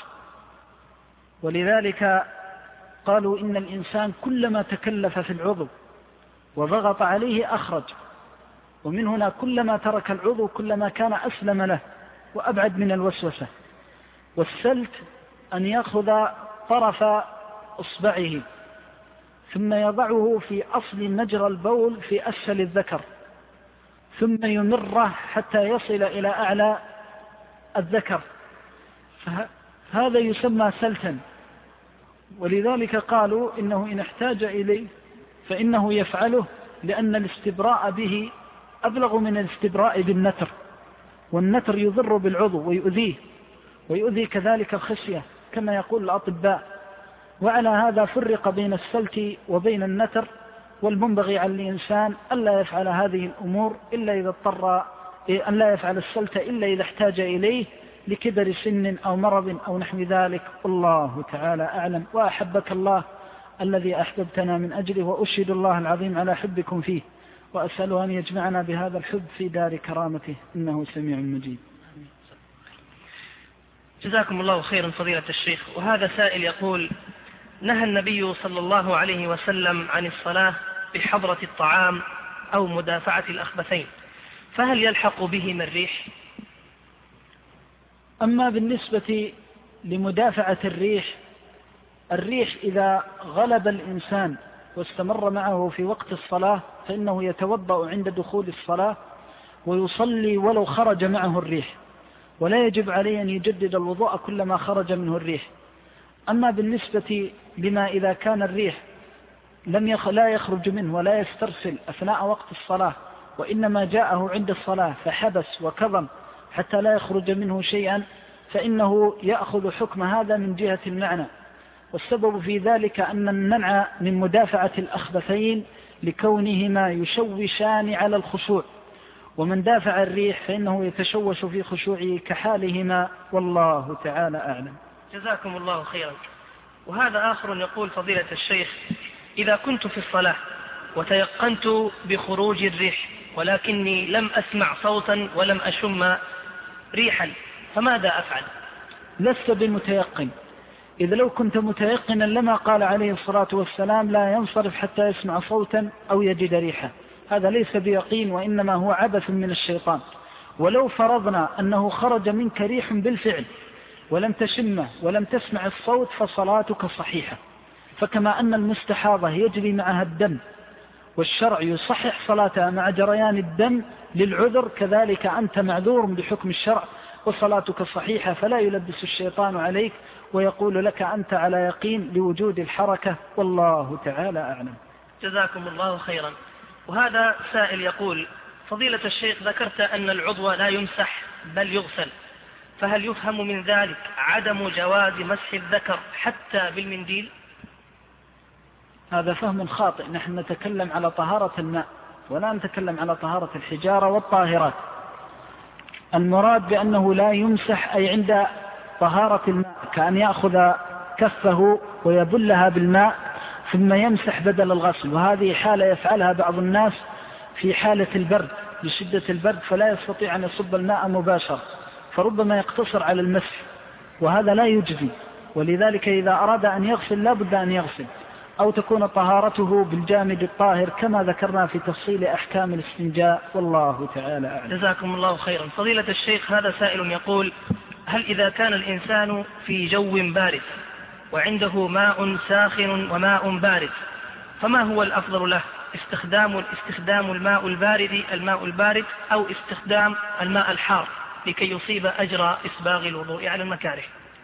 ولذلك قالوا إن الإنسان كلما تكلف في العضو وضغط عليه أخرج، ومن هنا كلما ترك العضو كلما كان أسلم له وأبعد من الوسوسة. والسلت أن يأخذ طرف إصبعه ثم يضعه في أصل مجرى البول في أسفل الذكر، ثم يمره حتى يصل إلى أعلى الذكر، فهذا يسمى سلتا. ولذلك قالوا إنه إن احتاج إليه فإنه يفعله، لأن الاستبراء به أبلغ من الاستبراء بالنتر، والنتر يضر بالعضو ويؤذيه، ويؤذي كذلك الخصية كما يقول الأطباء. وعلى هذا فرق بين السلت وبين النتر، والمنبغي على الإنسان ألا يفعل هذه الأمور إلا إذا اضطر، أن لا يفعل السلت إلا إذا احتاج إليه لكبر سن أو مرض أو نحو ذلك. الله تعالى أعلم. وأحبك الله الذي أحببتنا من أجله، وأشهد الله العظيم على حبكم فيه، وأسأله أن يجمعنا بهذا الحب في دار كرامته، إنه سميع مجيب. جزاكم الله خيرا فضيلة الشيخ. وهذا سائل يقول: نهى النبي صلى الله عليه وسلم عن الصلاة بحضرة الطعام أو مدافعة الأخبثين، فهل يلحق بهما الريح؟ أما بالنسبة لمدافعة الريح إذا غلب الإنسان واستمر معه في وقت الصلاة فإنه يتوضأ عند دخول الصلاة ويصلي ولو خرج معه الريح، ولا يجب عليه أن يجدد الوضوء كلما خرج منه الريح. أما بالنسبة لما إذا كان الريح لا يخرج منه ولا يسترسل أثناء وقت الصلاة، وإنما جاءه عند الصلاة فحبس وكظم حتى لا يخرج منه شيئا، فإنه يأخذ حكم هذا من جهة المعنى. والسبب في ذلك أن المنع من مدافعة الأخبثين لكونهما يشوشان على الخشوع، ومن دافع الريح فإنه يتشوش في خشوعه كحالهما، والله تعالى أعلم. جزاكم الله خيرا. وهذا آخر يقول: فضيلة الشيخ، إذا كنت في الصلاة وتيقنت بخروج الريح ولكني لم أسمع صوتا ولم أشم ريحا، فماذا أفعل؟ لست بمتيقن. إذا لو كنت متيقنا لما قال عليه الصلاة والسلام لا ينصرف حتى يسمع صوتا أو يجد ريحا. هذا ليس بيقين، وإنما هو عبث من الشيطان. ولو فرضنا أنه خرج منك ريح بالفعل ولم تشمه ولم تسمع الصوت فصلاتك صحيحة. فكما أن المستحاضة يجري معها الدم والشرع يصحح صلاتها مع جريان الدم للعذر، كذلك أنت معذور بحكم الشرع وصلاتك صحيحة، فلا يلبس الشيطان عليك ويقول لك أنت على يقين لوجود الحركة، والله تعالى أعلم. جزاكم الله خيرا. وهذا سائل يقول: فضيلة الشيخ، ذكرت أن العضو لا يمسح بل يغسل، فهل يفهم من ذلك عدم جواز مسح الذكر حتى بالمنديل؟ هذا فهم خاطئ. نحن نتكلم على طهارة الماء ولا نتكلم على طهارة الحجارة والطاهرات. المراد بأنه لا يمسح أي عند طهارة الماء، كأن يأخذ كفه ويبلها بالماء ثم يمسح بدل الغسل، وهذه حالة يفعلها بعض الناس في حالة البرد لشدة البرد فلا يستطيع أن يصب الماء مباشرة، فربما يقتصر على المسح، وهذا لا يجزي. ولذلك إذا أراد أن يغسل لا بد أن يغسل، أو تكون طهارته بالجامد الطاهر كما ذكرنا في تفصيل أحكام الاستنجاء، والله تعالى أعلم. جزاكم الله خيرا. فضيلة الشيخ، هذا سائل يقول: هل إذا كان الإنسان في جو بارد وعنده ماء ساخن وماء بارد، فما هو الأفضل له؟ استخدام الماء البارد أو استخدام الماء الحار لكي يصيب أجر إسباغ الوضوء على المكاره؟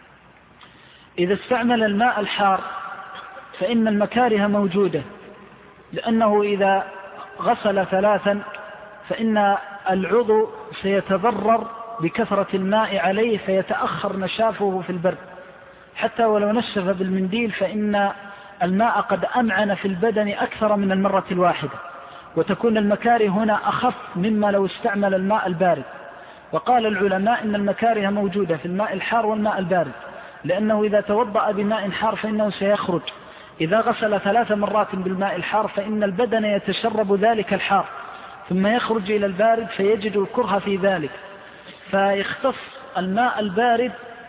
إذا استعمل الماء الحار فإن المكاره موجودة، لأنه إذا غسل 3 فإن العضو سيتضرر بكثرة الماء عليه فيتأخر نشافه في البرد، حتى ولو نشف بالمنديل فإن الماء قد أمعن في البدن أكثر من المرة الواحدة، وتكون المكاره هنا أخف مما لو استعمل الماء البارد. وقال العلماء إن المكاره موجودة في الماء الحار والماء البارد، لأنه إذا توضأ بماء حار فإنه سيخرج. إذا غسل 3 مرات بالماء الحار فإن البدن يتشرب ذلك الحار ثم يخرج إلى البارد فيجد الكره في ذلك، فيختص الماء البارد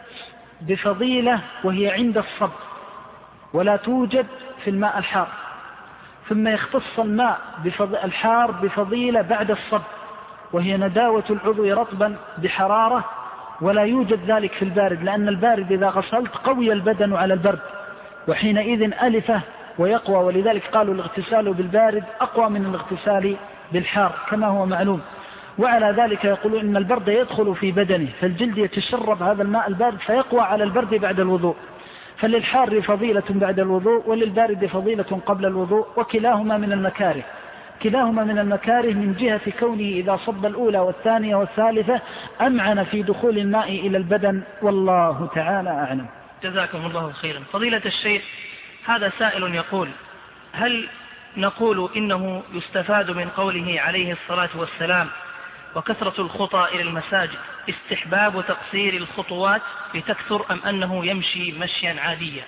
بفضيلة وهي عند الصب ولا توجد في الماء الحار، ثم يختص الماء الحار بفضيلة بعد الصب وهي نداوة العضو رطبا بحرارة، ولا يوجد ذلك في البارد، لأن البارد إذا غسلت قوي البدن على البرد وحينئذ ألفه ويقوى، ولذلك قالوا الاغتسال بالبارد أقوى من الاغتسال بالحار كما هو معلوم. وعلى ذلك يقولون إن البرد يدخل في بدنه فالجلد يتشرب هذا الماء البارد فيقوى على البرد بعد الوضوء، فللحار فضيلة بعد الوضوء وللبارد فضيلة قبل الوضوء، وكلاهما من المكاره. كلاهما من المكاره من جهة كونه إذا صب الأولى والثانية والثالثة أمعن في دخول الماء إلى البدن، والله تعالى أعلم. جزاكم الله خيرا. فضيلة الشيخ، هذا سائل يقول: هل نقول إنه يستفاد من قوله عليه الصلاة والسلام وكثرة الخطى إلى المساجد استحباب تقصير الخطوات لتكثر، أم أنه يمشي مشيا عاديا؟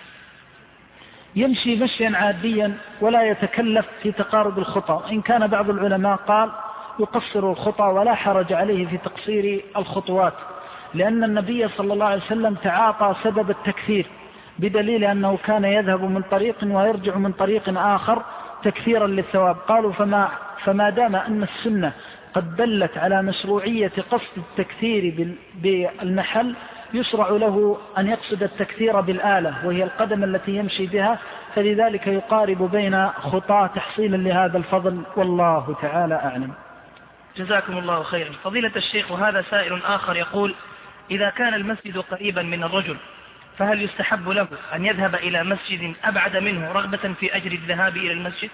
يمشي مشيا عاديا ولا يتكلف في تقارب الخطى، إن كان بعض العلماء قال يقصر الخطى ولا حرج عليه في تقصير الخطوات، لأن النبي صلى الله عليه وسلم تعاطى سبب التكثير بدليل أنه كان يذهب من طريق ويرجع من طريق آخر تكثيرا للثواب. قالوا فما دام أن السنة قد دلت على مشروعية قصد التكثير بالمحل يشرع له أن يقصد التكثير بالآلة وهي القدم التي يمشي بها، فلذلك يقارب بين خطى تحصيلا لهذا الفضل، والله تعالى أعلم. جزاكم الله خيرا. فضيلة الشيخ، وهذا سائل آخر يقول: إذا كان المسجد قريبا من الرجل فهل يستحب له أن يذهب إلى مسجد أبعد منه رغبة في أجر الذهاب إلى المسجد؟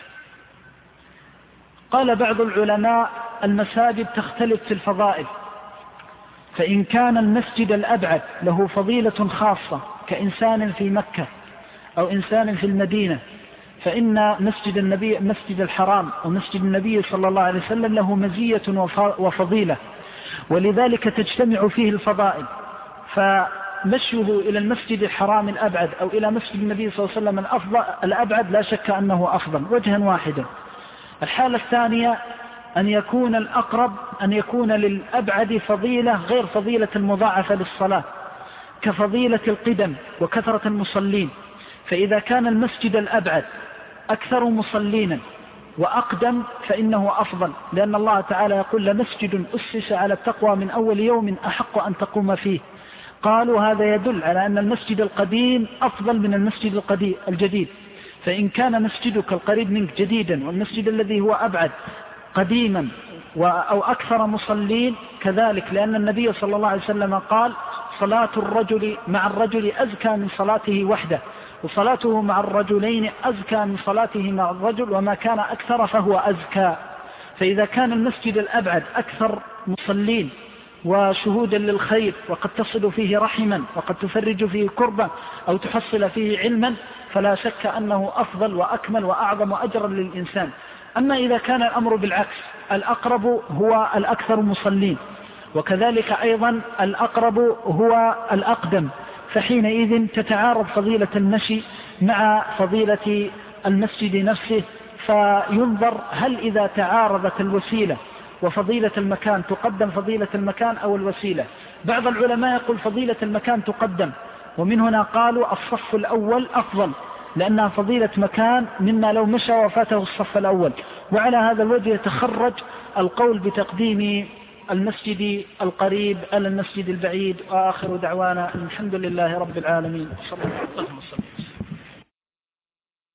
قال بعض العلماء المساجد تختلف في الفضائل، فإن كان المسجد الأبعد له فضيلة خاصة كإنسان في مكة أو إنسان في المدينة فإن مسجد الحرام ومسجد النبي صلى الله عليه وسلم له مزية وفضيلة، ولذلك تجتمع فيه الفضائل، فمشيه إلى المسجد الحرام الأبعد أو إلى مسجد النبي صلى الله عليه وسلم الأبعد لا شك أنه أفضل وجها واحدا. الحالة الثانية أن يكون الأقرب أن يكون للأبعد فضيلة غير فضيلة المضاعفة للصلاة كفضيلة القدم وكثرة المصلين، فإذا كان المسجد الأبعد أكثر مصلينا وأقدم فإنه أفضل، لأن الله تعالى يقول: لمسجد أسس على التقوى من أول يوم أحق أن تقوم فيه. قالوا هذا يدل على أن المسجد القديم أفضل من المسجد الجديد، فإن كان مسجدك القريب منك جديدا والمسجد الذي هو أبعد قديما أو أكثر مصلين كذلك، لأن النبي صلى الله عليه وسلم قال: صلاة الرجل مع الرجل أزكى من صلاته وحده، وصلاته مع الرجلين أزكى من صلاته مع الرجل، وما كان أكثر فهو أزكى. فإذا كان المسجد الأبعد أكثر مصلين وشهودا للخير وقد تصل فيه رحما وقد تفرج فيه كربا أو تحصل فيه علما فلا شك أنه أفضل وأكمل وأعظم أجرا للإنسان. أما إذا كان الأمر بالعكس، الأقرب هو الأكثر مصلين وكذلك أيضا الأقرب هو الأقدم، فحينئذ تتعارض فضيلة المشي مع فضيلة المسجد نفسه، فينظر هل إذا تعارضت الوسيلة وفضيلة المكان تقدم فضيلة المكان أو الوسيلة. بعض العلماء يقول فضيلة المكان تقدم، ومن هنا قالوا الصف الأول أفضل لأنها فضيلة مكان مما لو مشى وفاته الصف الأول. وعلى هذا الوجه يتخرج القول بتقديم المسجد القريب على المسجد البعيد. وآخر دعوانا الحمد لله رب العالمين. صلى الله عليه وسلم.